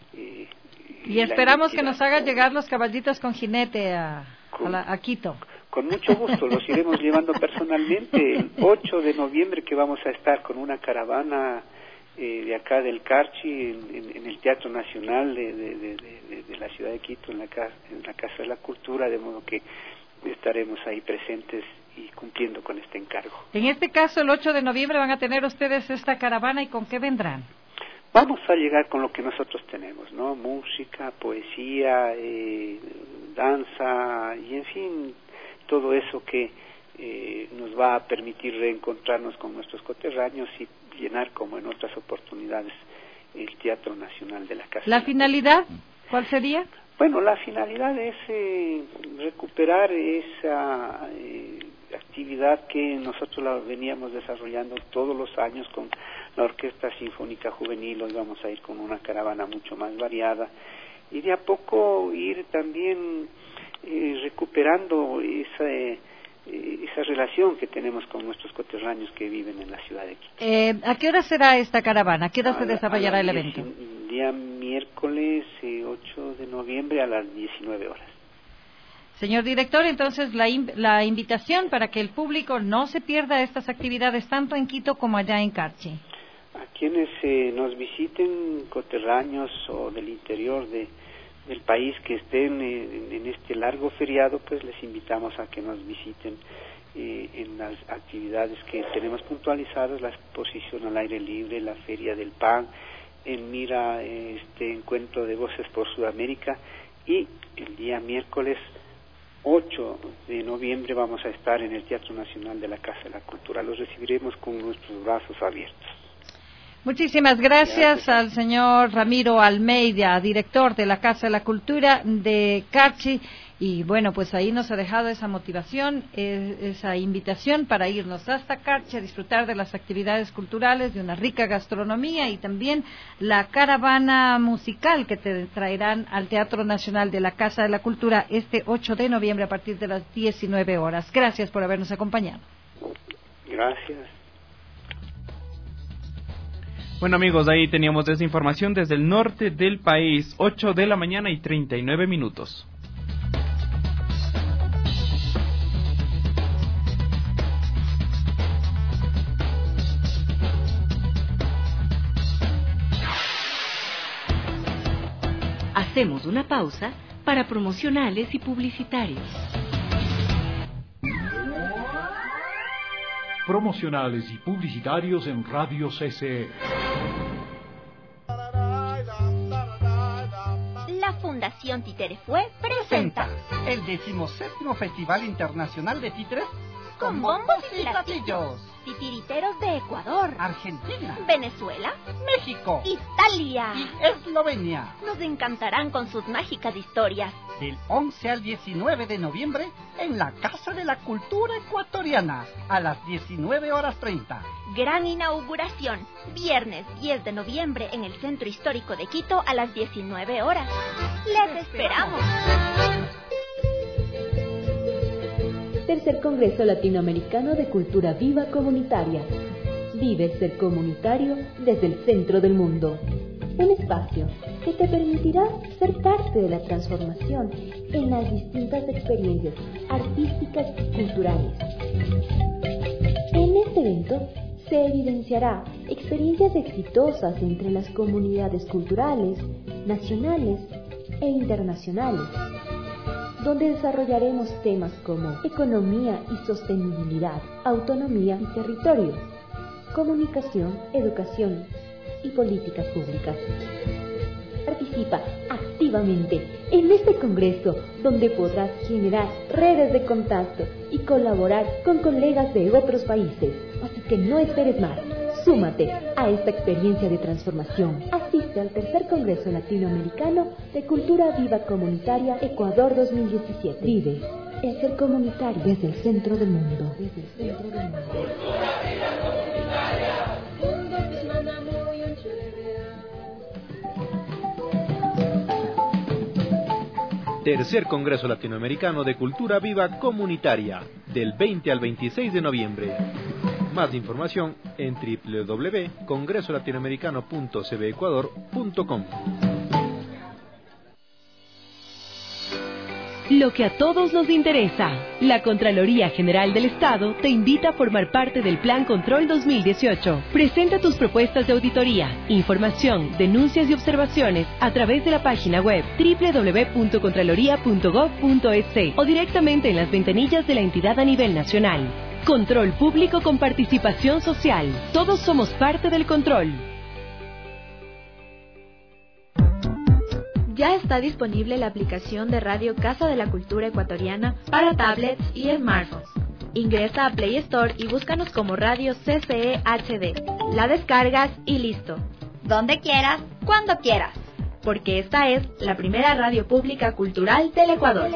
Y esperamos que nos haga llegar los caballitos con jinete a Quito. Con mucho gusto, los iremos llevando personalmente el 8 de noviembre, que vamos a estar con una caravana de acá del Carchi en el Teatro Nacional de la ciudad de Quito, en la Casa de la Cultura, de modo que estaremos ahí presentes y cumpliendo con este encargo. En este caso, el 8 de noviembre van a tener ustedes esta caravana, ¿y con qué vendrán? Vamos a llegar con lo que nosotros tenemos, ¿no? Música, poesía, danza y en fin, todo eso que nos va a permitir reencontrarnos con nuestros coterráneos y llenar, como en otras oportunidades, el Teatro Nacional de la Casa. ¿La finalidad cuál sería? Bueno, la finalidad es recuperar esa actividad que nosotros la veníamos desarrollando todos los años con la Orquesta Sinfónica Juvenil. Hoy vamos a ir con una caravana mucho más variada y de a poco ir también recuperando esa relación que tenemos con nuestros coterráneos que viven en la ciudad de Quito. ¿A qué hora será esta caravana? ¿A qué hora se desarrollará el evento? Día miércoles 8 de noviembre a las 19 horas. Señor director, entonces la invitación para que el público no se pierda estas actividades tanto en Quito como allá en Carchi. quienes nos visiten, coterráneos o del interior del país que estén en este largo feriado, pues les invitamos a que nos visiten en las actividades que tenemos puntualizadas, la exposición al aire libre, la Feria del Pan, en mira este encuentro de voces por Sudamérica, y el día miércoles 8 de noviembre vamos a estar en el Teatro Nacional de la Casa de la Cultura. Los recibiremos con nuestros brazos abiertos. Muchísimas gracias al señor Ramiro Almeida, director de la Casa de la Cultura de Carchi. Y bueno, pues ahí nos ha dejado esa motivación, esa invitación para irnos hasta Carchi a disfrutar de las actividades culturales, de una rica gastronomía y también la caravana musical que te traerán al Teatro Nacional de la Casa de la Cultura este 8 de noviembre a partir de las 19 horas. Gracias por habernos acompañado. Gracias. Bueno, amigos, ahí teníamos esa información desde el norte del país, 8 de la mañana y 39 minutos. Hacemos una pausa para promocionales y publicitarios. Promocionales y publicitarios en Radio CCE. La Fundación Titerefue presenta el 17º Festival Internacional de Títeres con bombos y platillos. Titiriteros de Ecuador, Argentina, Venezuela, México, Italia y Eslovenia. Nos encantarán con sus mágicas historias. Del 11 al 19 de noviembre en la Casa de la Cultura Ecuatoriana a las 19:30. Gran inauguración, viernes 10 de noviembre en el Centro Histórico de Quito a las 19 horas. ¡Les esperamos! Tercer Congreso Latinoamericano de Cultura Viva Comunitaria. Vive el ser comunitario desde el centro del mundo. Un espacio que te permitirá ser parte de la transformación en las distintas experiencias artísticas y culturales. En este evento se evidenciará experiencias exitosas entre las comunidades culturales, nacionales e internacionales, donde desarrollaremos temas como economía y sostenibilidad, autonomía y territorio, comunicación, educación y políticas públicas. Participa activamente en este congreso, donde podrás generar redes de contacto y colaborar con colegas de otros países. Así que no esperes más. Súmate a esta experiencia de transformación. Asiste al Tercer Congreso Latinoamericano de Cultura Viva Comunitaria Ecuador 2017. Vive el ser comunitario desde el centro del mundo. Desde el centro del mundo. Tercer Congreso Latinoamericano de Cultura Viva Comunitaria, del 20 al 26 de noviembre. Más información en www.congresolatinoamericano.cbecuador.com. Lo que a todos nos interesa. La Contraloría General del Estado te invita a formar parte del Plan Control 2018. Presenta tus propuestas de auditoría, información, denuncias y observaciones a través de la página web www.contraloría.gov.es o directamente en las ventanillas de la entidad a nivel nacional. Control público con participación social. Todos somos parte del control. Ya está disponible la aplicación de Radio Casa de la Cultura Ecuatoriana para tablets y smartphones. Ingresa a Play Store y búscanos como Radio CCE HD. La descargas y listo. Donde quieras, cuando quieras. Porque esta es la primera radio pública cultural del Ecuador.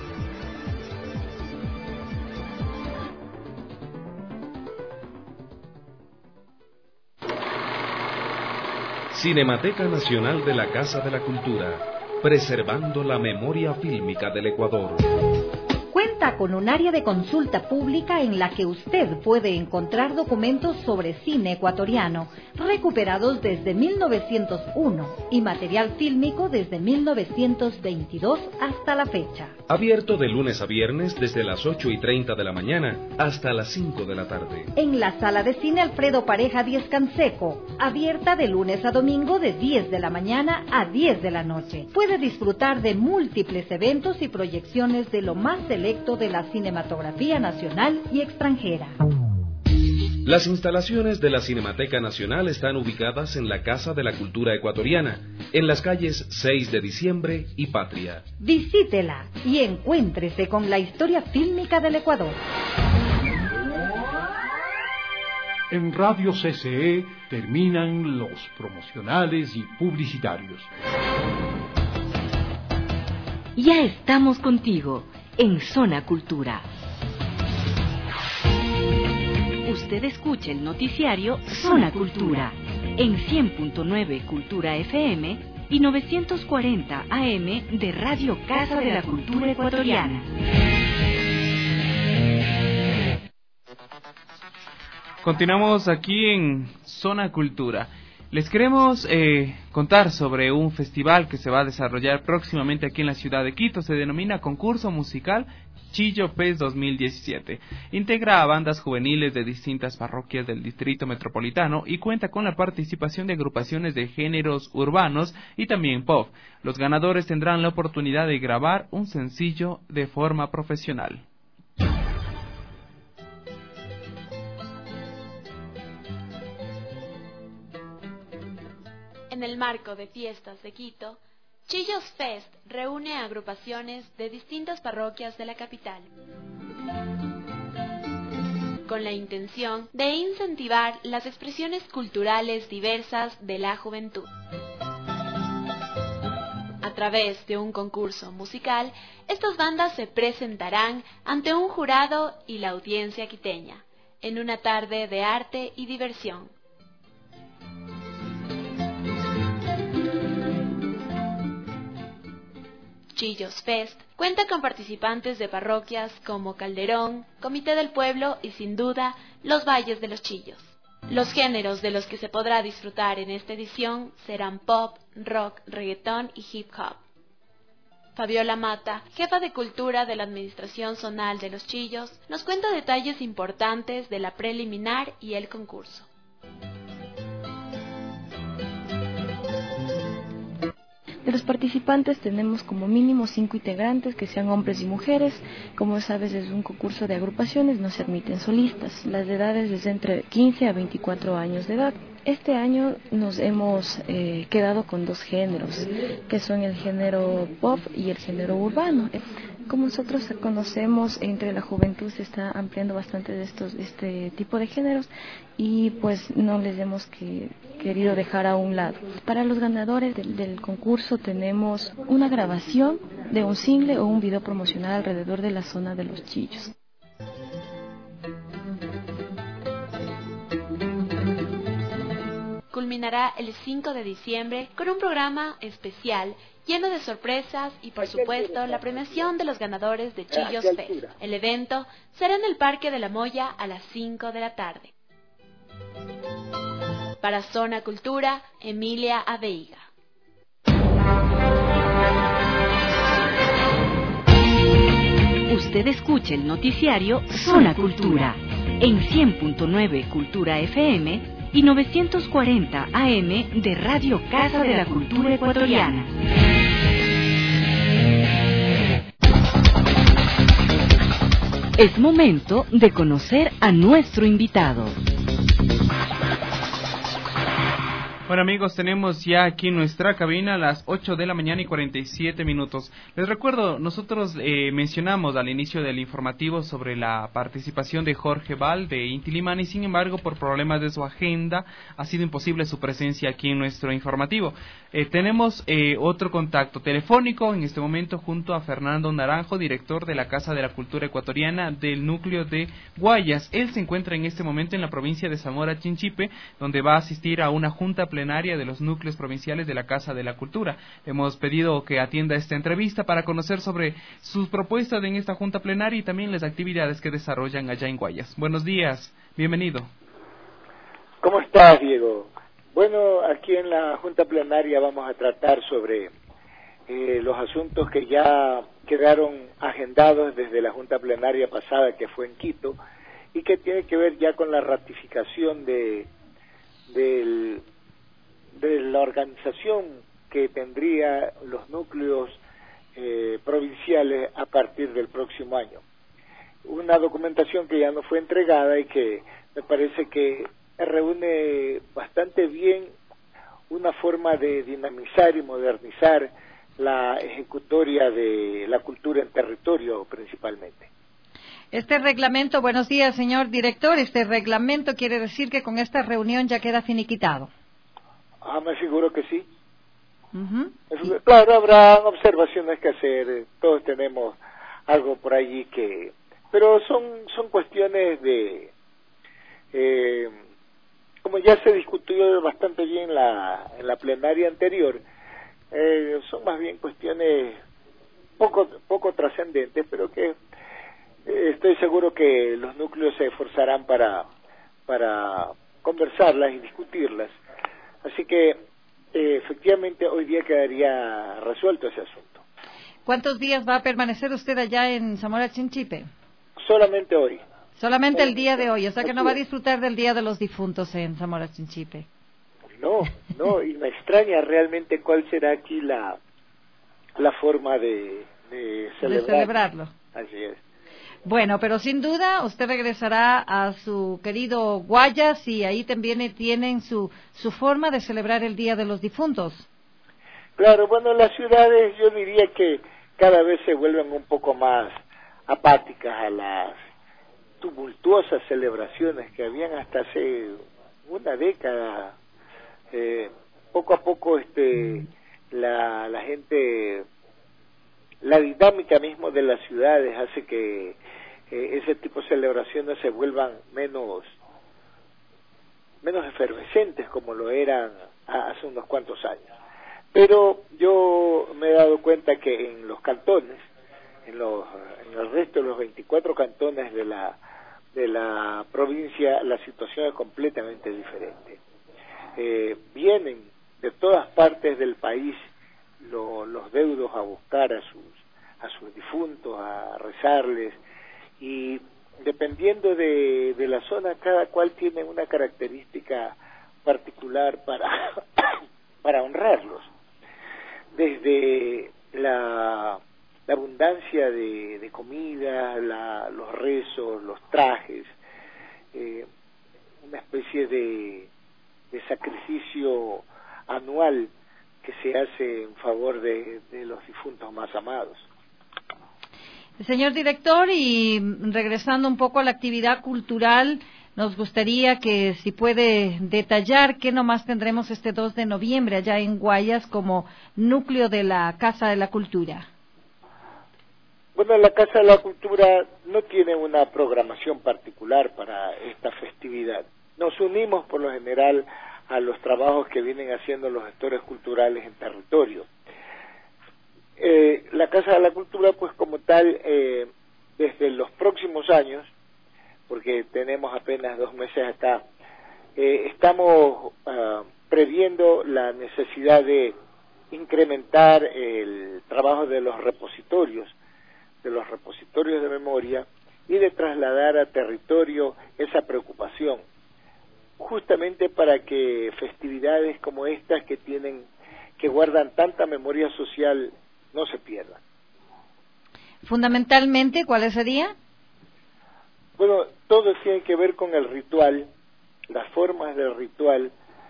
Cinemateca Nacional de la Casa de la Cultura, preservando la memoria fílmica del Ecuador. Cuenta cuenta con un área de consulta pública en la que usted puede encontrar documentos sobre cine ecuatoriano, recuperados desde 1901 y material fílmico desde 1922 hasta la fecha. Abierto de lunes a viernes desde las 8:30 de la mañana hasta las 5 de la tarde. En la sala de cine Alfredo Pareja 10 Canseco, abierta de lunes a domingo de 10 de la mañana a 10 de la noche. Puede disfrutar de múltiples eventos y proyecciones de lo más selecto de la cinematografía nacional y extranjera. Las instalaciones de la Cinemateca Nacional están ubicadas en la Casa de la Cultura Ecuatoriana, en las calles 6 de Diciembre y Patria. Visítela y encuéntrese con la historia fílmica del Ecuador. En Radio CCE terminan los promocionales y publicitarios. Ya estamos contigo en Zona Cultura. Usted escucha el noticiario Zona Cultura en 100.9 Cultura FM y 940 AM de Radio Casa de la Cultura Ecuatoriana. Continuamos aquí en Zona Cultura. Les queremos contar sobre un festival que se va a desarrollar próximamente aquí en la ciudad de Quito. Se denomina Concurso Musical Chillo Fest 2017. Integra a bandas juveniles de distintas parroquias del Distrito Metropolitano y cuenta con la participación de agrupaciones de géneros urbanos y también pop. Los ganadores tendrán la oportunidad de grabar un sencillo de forma profesional. En el marco de Fiestas de Quito, Chillos Fest reúne a agrupaciones de distintas parroquias de la capital, con la intención de incentivar las expresiones culturales diversas de la juventud. A través de un concurso musical, estas bandas se presentarán ante un jurado y la audiencia quiteña, en una tarde de arte y diversión. Chillos Fest cuenta con participantes de parroquias como Calderón, Comité del Pueblo y sin duda Los Valles de los Chillos. Los géneros de los que se podrá disfrutar en esta edición serán pop, rock, reggaetón y hip hop. Fabiola Mata, jefa de cultura de la Administración Zonal de los Chillos, nos cuenta detalles importantes de la preliminar y el concurso. De los participantes tenemos como mínimo 5 integrantes, que sean hombres y mujeres. Como sabes, es un concurso de agrupaciones, no se admiten solistas. Las edades es entre 15 a 24 años de edad. Este año nos hemos quedado con 2 géneros, que son el género pop y el género urbano. Como nosotros conocemos, entre la juventud se está ampliando bastante de este tipo de géneros y pues no les hemos querido dejar a un lado. Para los ganadores del concurso tenemos una grabación de un single o un video promocional alrededor de la zona de los Chillos. Culminará el 5 de diciembre con un programa especial lleno de sorpresas y, por supuesto, la premiación de los ganadores de Chillos Fest. El evento será en el Parque de la Moya a las 5 de la tarde. Para Zona Cultura, Emilia Aveiga. Usted escucha el noticiario Zona Cultura en 100.9 Cultura FM y 940 AM de Radio Casa de la Cultura Ecuatoriana. Es momento de conocer a nuestro invitado. Bueno amigos, tenemos ya aquí en nuestra cabina las 8 de la mañana y 47 minutos. Les recuerdo, nosotros mencionamos al inicio del informativo sobre la participación de Jorge Val de Inti Limani, sin embargo, por problemas de su agenda, ha sido imposible su presencia aquí en nuestro informativo. Tenemos otro contacto telefónico en este momento junto a Fernando Naranjo, director de la Casa de la Cultura Ecuatoriana del núcleo de Guayas. Él se encuentra en este momento en la provincia de Zamora Chinchipe, donde va a asistir a una junta plenaria de los núcleos provinciales de la Casa de la Cultura. Hemos pedido que atienda esta entrevista para conocer sobre sus propuestas en esta junta plenaria y también las actividades que desarrollan allá en Guayas. Buenos días, bienvenido. ¿Cómo estás, Diego? Bueno, aquí en la junta plenaria vamos a tratar sobre los asuntos que ya quedaron agendados desde la junta plenaria pasada, que fue en Quito, y que tiene que ver ya con la ratificación de la organización que tendría los núcleos provinciales a partir del próximo año. Una documentación que ya nos fue entregada y que me parece que reúne bastante bien una forma de dinamizar y modernizar la ejecutoria de la cultura en territorio principalmente. Este reglamento, buenos días, señor director, este reglamento quiere decir que con esta reunión ya queda finiquitado. Me figuro que sí. Claro, habrá observaciones que hacer, todos tenemos algo por allí pero son cuestiones de, como ya se discutió bastante bien en la plenaria anterior, son más bien cuestiones poco trascendentes, pero que estoy seguro que los núcleos se esforzarán para conversarlas y discutirlas. Así que efectivamente hoy día quedaría resuelto ese asunto. ¿Cuántos días va a permanecer usted allá en Zamora Chinchipe? Solamente hoy. Solamente el día de hoy, o sea que no va a disfrutar del Día de los Difuntos en Zamora Chinchipe. No, y me extraña realmente cuál será aquí la forma de celebrarlo. Así es. Bueno, pero sin duda usted regresará a su querido Guayas y ahí también tienen su forma de celebrar el Día de los Difuntos. Claro, bueno, las ciudades yo diría que cada vez se vuelven un poco más apáticas a las tumultuosas celebraciones que habían hasta hace una década. Poco a poco la gente, la dinámica mismo de las ciudades hace que ese tipo de celebraciones se vuelvan menos efervescentes como lo eran hace unos cuantos años. Pero yo me he dado cuenta que en los cantones, en el resto de los 24 cantones de la provincia, la situación es completamente diferente. Vienen de todas partes del país los deudos a buscar a sus difuntos, a rezarles, y dependiendo de la zona, cada cual tiene una característica particular para honrarlos. Desde la abundancia de comida, los rezos, los trajes, una especie de sacrificio anual que se hace en favor de los difuntos más amados. Señor director, y regresando un poco a la actividad cultural, nos gustaría que si puede detallar qué nomás tendremos este 2 de noviembre allá en Guayas como núcleo de la Casa de la Cultura. Bueno, la Casa de la Cultura no tiene una programación particular para esta festividad. Nos unimos por lo general a los trabajos que vienen haciendo los gestores culturales en territorio. La Casa de la Cultura, pues como tal, desde los próximos años, porque tenemos apenas 2 meses acá, estamos previendo la necesidad de incrementar el trabajo de los repositorios de memoria y de trasladar a territorio esa preocupación, justamente para que festividades como estas que guardan tanta memoria social no se pierdan. Fundamentalmente, ¿cuáles serían? Bueno, todo tiene que ver con el ritual, las formas del ritual,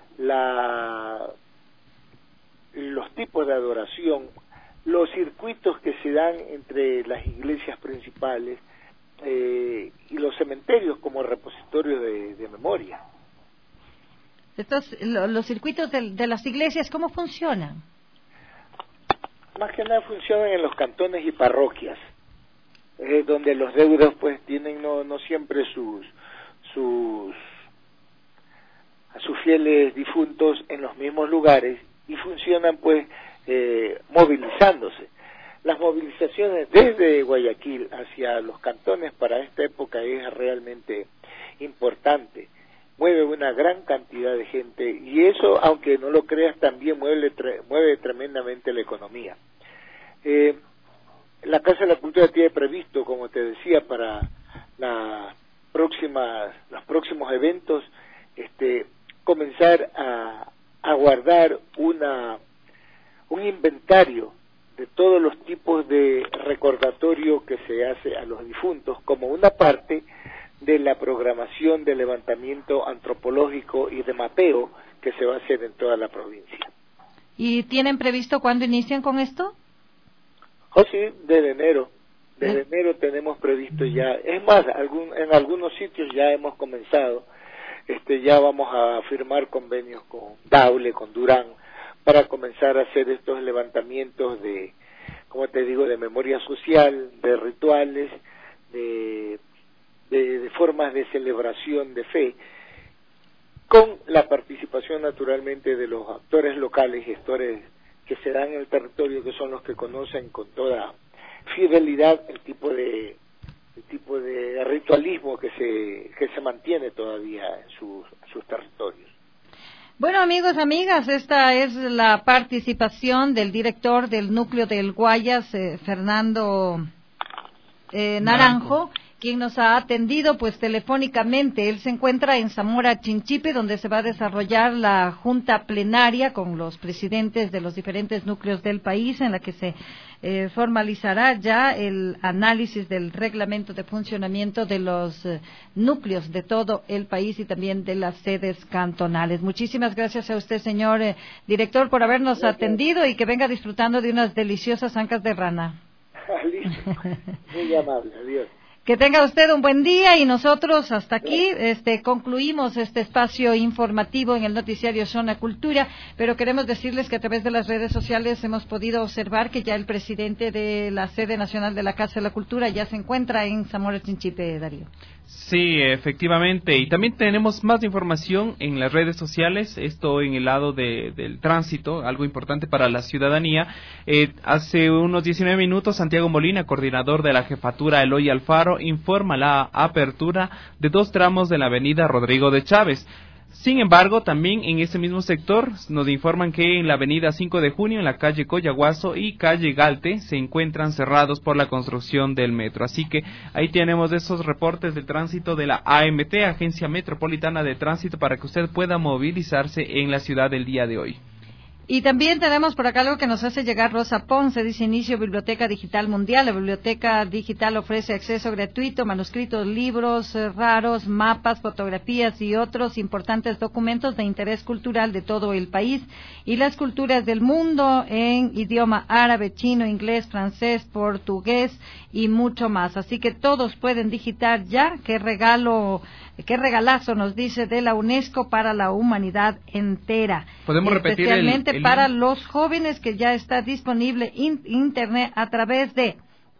los tipos de adoración, los circuitos que se dan entre las iglesias principales y los cementerios como repositorios de memoria. Los circuitos de las iglesias, ¿cómo funcionan? Más que nada funcionan en los cantones y parroquias, donde los deudos pues tienen no siempre sus fieles difuntos en los mismos lugares y funcionan pues movilizándose. Las movilizaciones desde Guayaquil hacia los cantones para esta época es realmente importante. Mueve una gran cantidad de gente y eso, aunque no lo creas, también mueve tremendamente la economía. La Casa de la Cultura tiene previsto, como te decía, para los próximos eventos, comenzar a guardar un inventario de todos los tipos de recordatorio que se hace a los difuntos como una parte de la programación de levantamiento antropológico y de mapeo que se va a hacer en toda la provincia. ¿Y tienen previsto cuándo inician con esto? Oh, sí, desde enero. Desde enero tenemos previsto ya. Es más, en algunos sitios ya hemos comenzado. Ya vamos a firmar convenios con Daule, con Durán, para comenzar a hacer estos levantamientos de, como te digo, de memoria social, de rituales, de formas de celebración de fe, con la participación naturalmente de los actores locales, gestores que se dan en el territorio, que son los que conocen con toda fidelidad el tipo de ritualismo que se mantiene todavía en sus territorios. Bueno, amigos, amigas, esta es la participación del director del núcleo del Guayas, Fernando Naranjo, quien nos ha atendido pues telefónicamente. Él se encuentra en Zamora Chinchipe, donde se va a desarrollar la junta plenaria con los presidentes de los diferentes núcleos del país, en la que se formalizará ya el análisis del reglamento de funcionamiento de los núcleos de todo el país y también de las sedes cantonales. Muchísimas gracias a usted, señor director, por habernos atendido y que venga disfrutando de unas deliciosas ancas de rana. Listo. Muy amable, adiós. Que tenga usted un buen día y nosotros hasta aquí concluimos este espacio informativo en el noticiario Zona Cultura, pero queremos decirles que a través de las redes sociales hemos podido observar que ya el presidente de la sede nacional de la Casa de la Cultura ya se encuentra en Zamora Chinchipe, Darío. Sí, efectivamente, y también tenemos más información en las redes sociales, esto en el lado del tránsito, algo importante para la ciudadanía. Hace unos 19 minutos, Santiago Molina, coordinador de la jefatura Eloy Alfaro, informa la apertura de 2 tramos de la avenida Rodrigo de Chávez. Sin embargo, también en ese mismo sector nos informan que en la avenida 5 de Junio, en la calle Coyahuaso y calle Galte, se encuentran cerrados por la construcción del metro. Así que ahí tenemos esos reportes de tránsito de la AMT, Agencia Metropolitana de Tránsito, para que usted pueda movilizarse en la ciudad del día de hoy. Y también tenemos por acá algo que nos hace llegar Rosa Ponce, dice: inicio Biblioteca Digital Mundial. La Biblioteca Digital ofrece acceso gratuito, manuscritos, libros raros, mapas, fotografías y otros importantes documentos de interés cultural de todo el país y las culturas del mundo en idioma árabe, chino, inglés, francés, portugués y mucho más. Así que todos pueden digitar ya. Qué regalazo, nos dice, de la UNESCO para la humanidad entera. Podemos repetir especialmente para los jóvenes, que ya está disponible internet a través de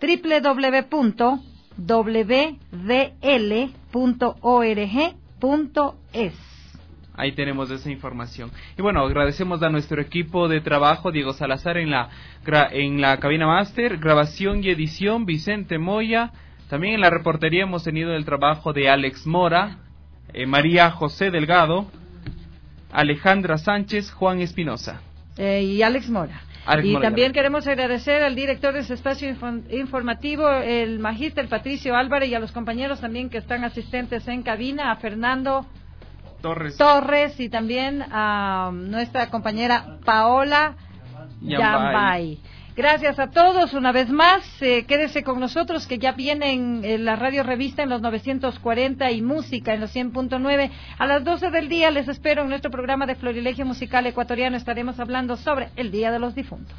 www.wdl.org.es. Ahí tenemos esa información. Y bueno, agradecemos a nuestro equipo de trabajo, Diego Salazar en la cabina máster, grabación y edición, Vicente Moya. También en la reportería hemos tenido el trabajo de Alex Mora, María José Delgado, Alejandra Sánchez, Juan Espinosa. Y Alex Mora. También queremos agradecer al director de ese espacio informativo, el magíster Patricio Álvarez, y a los compañeros también que están asistentes en cabina, a Fernando Torres y también a nuestra compañera Paola Yambay. Gracias a todos una vez más. Quédese con nosotros, que ya viene en la Radio Revista en los 940 y música en los 100.9. A las 12 del día les espero en nuestro programa de Florilegio Musical Ecuatoriano. Estaremos hablando sobre el Día de los Difuntos.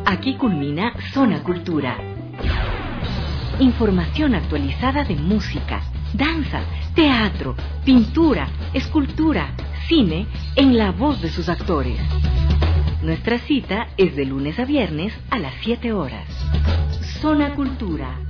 Aquí culmina Zona Cultura. Información actualizada de música, danza, teatro, pintura, escultura, cine, en la voz de sus actores. Nuestra cita es de lunes a viernes a las 7 horas. Zona Cultura.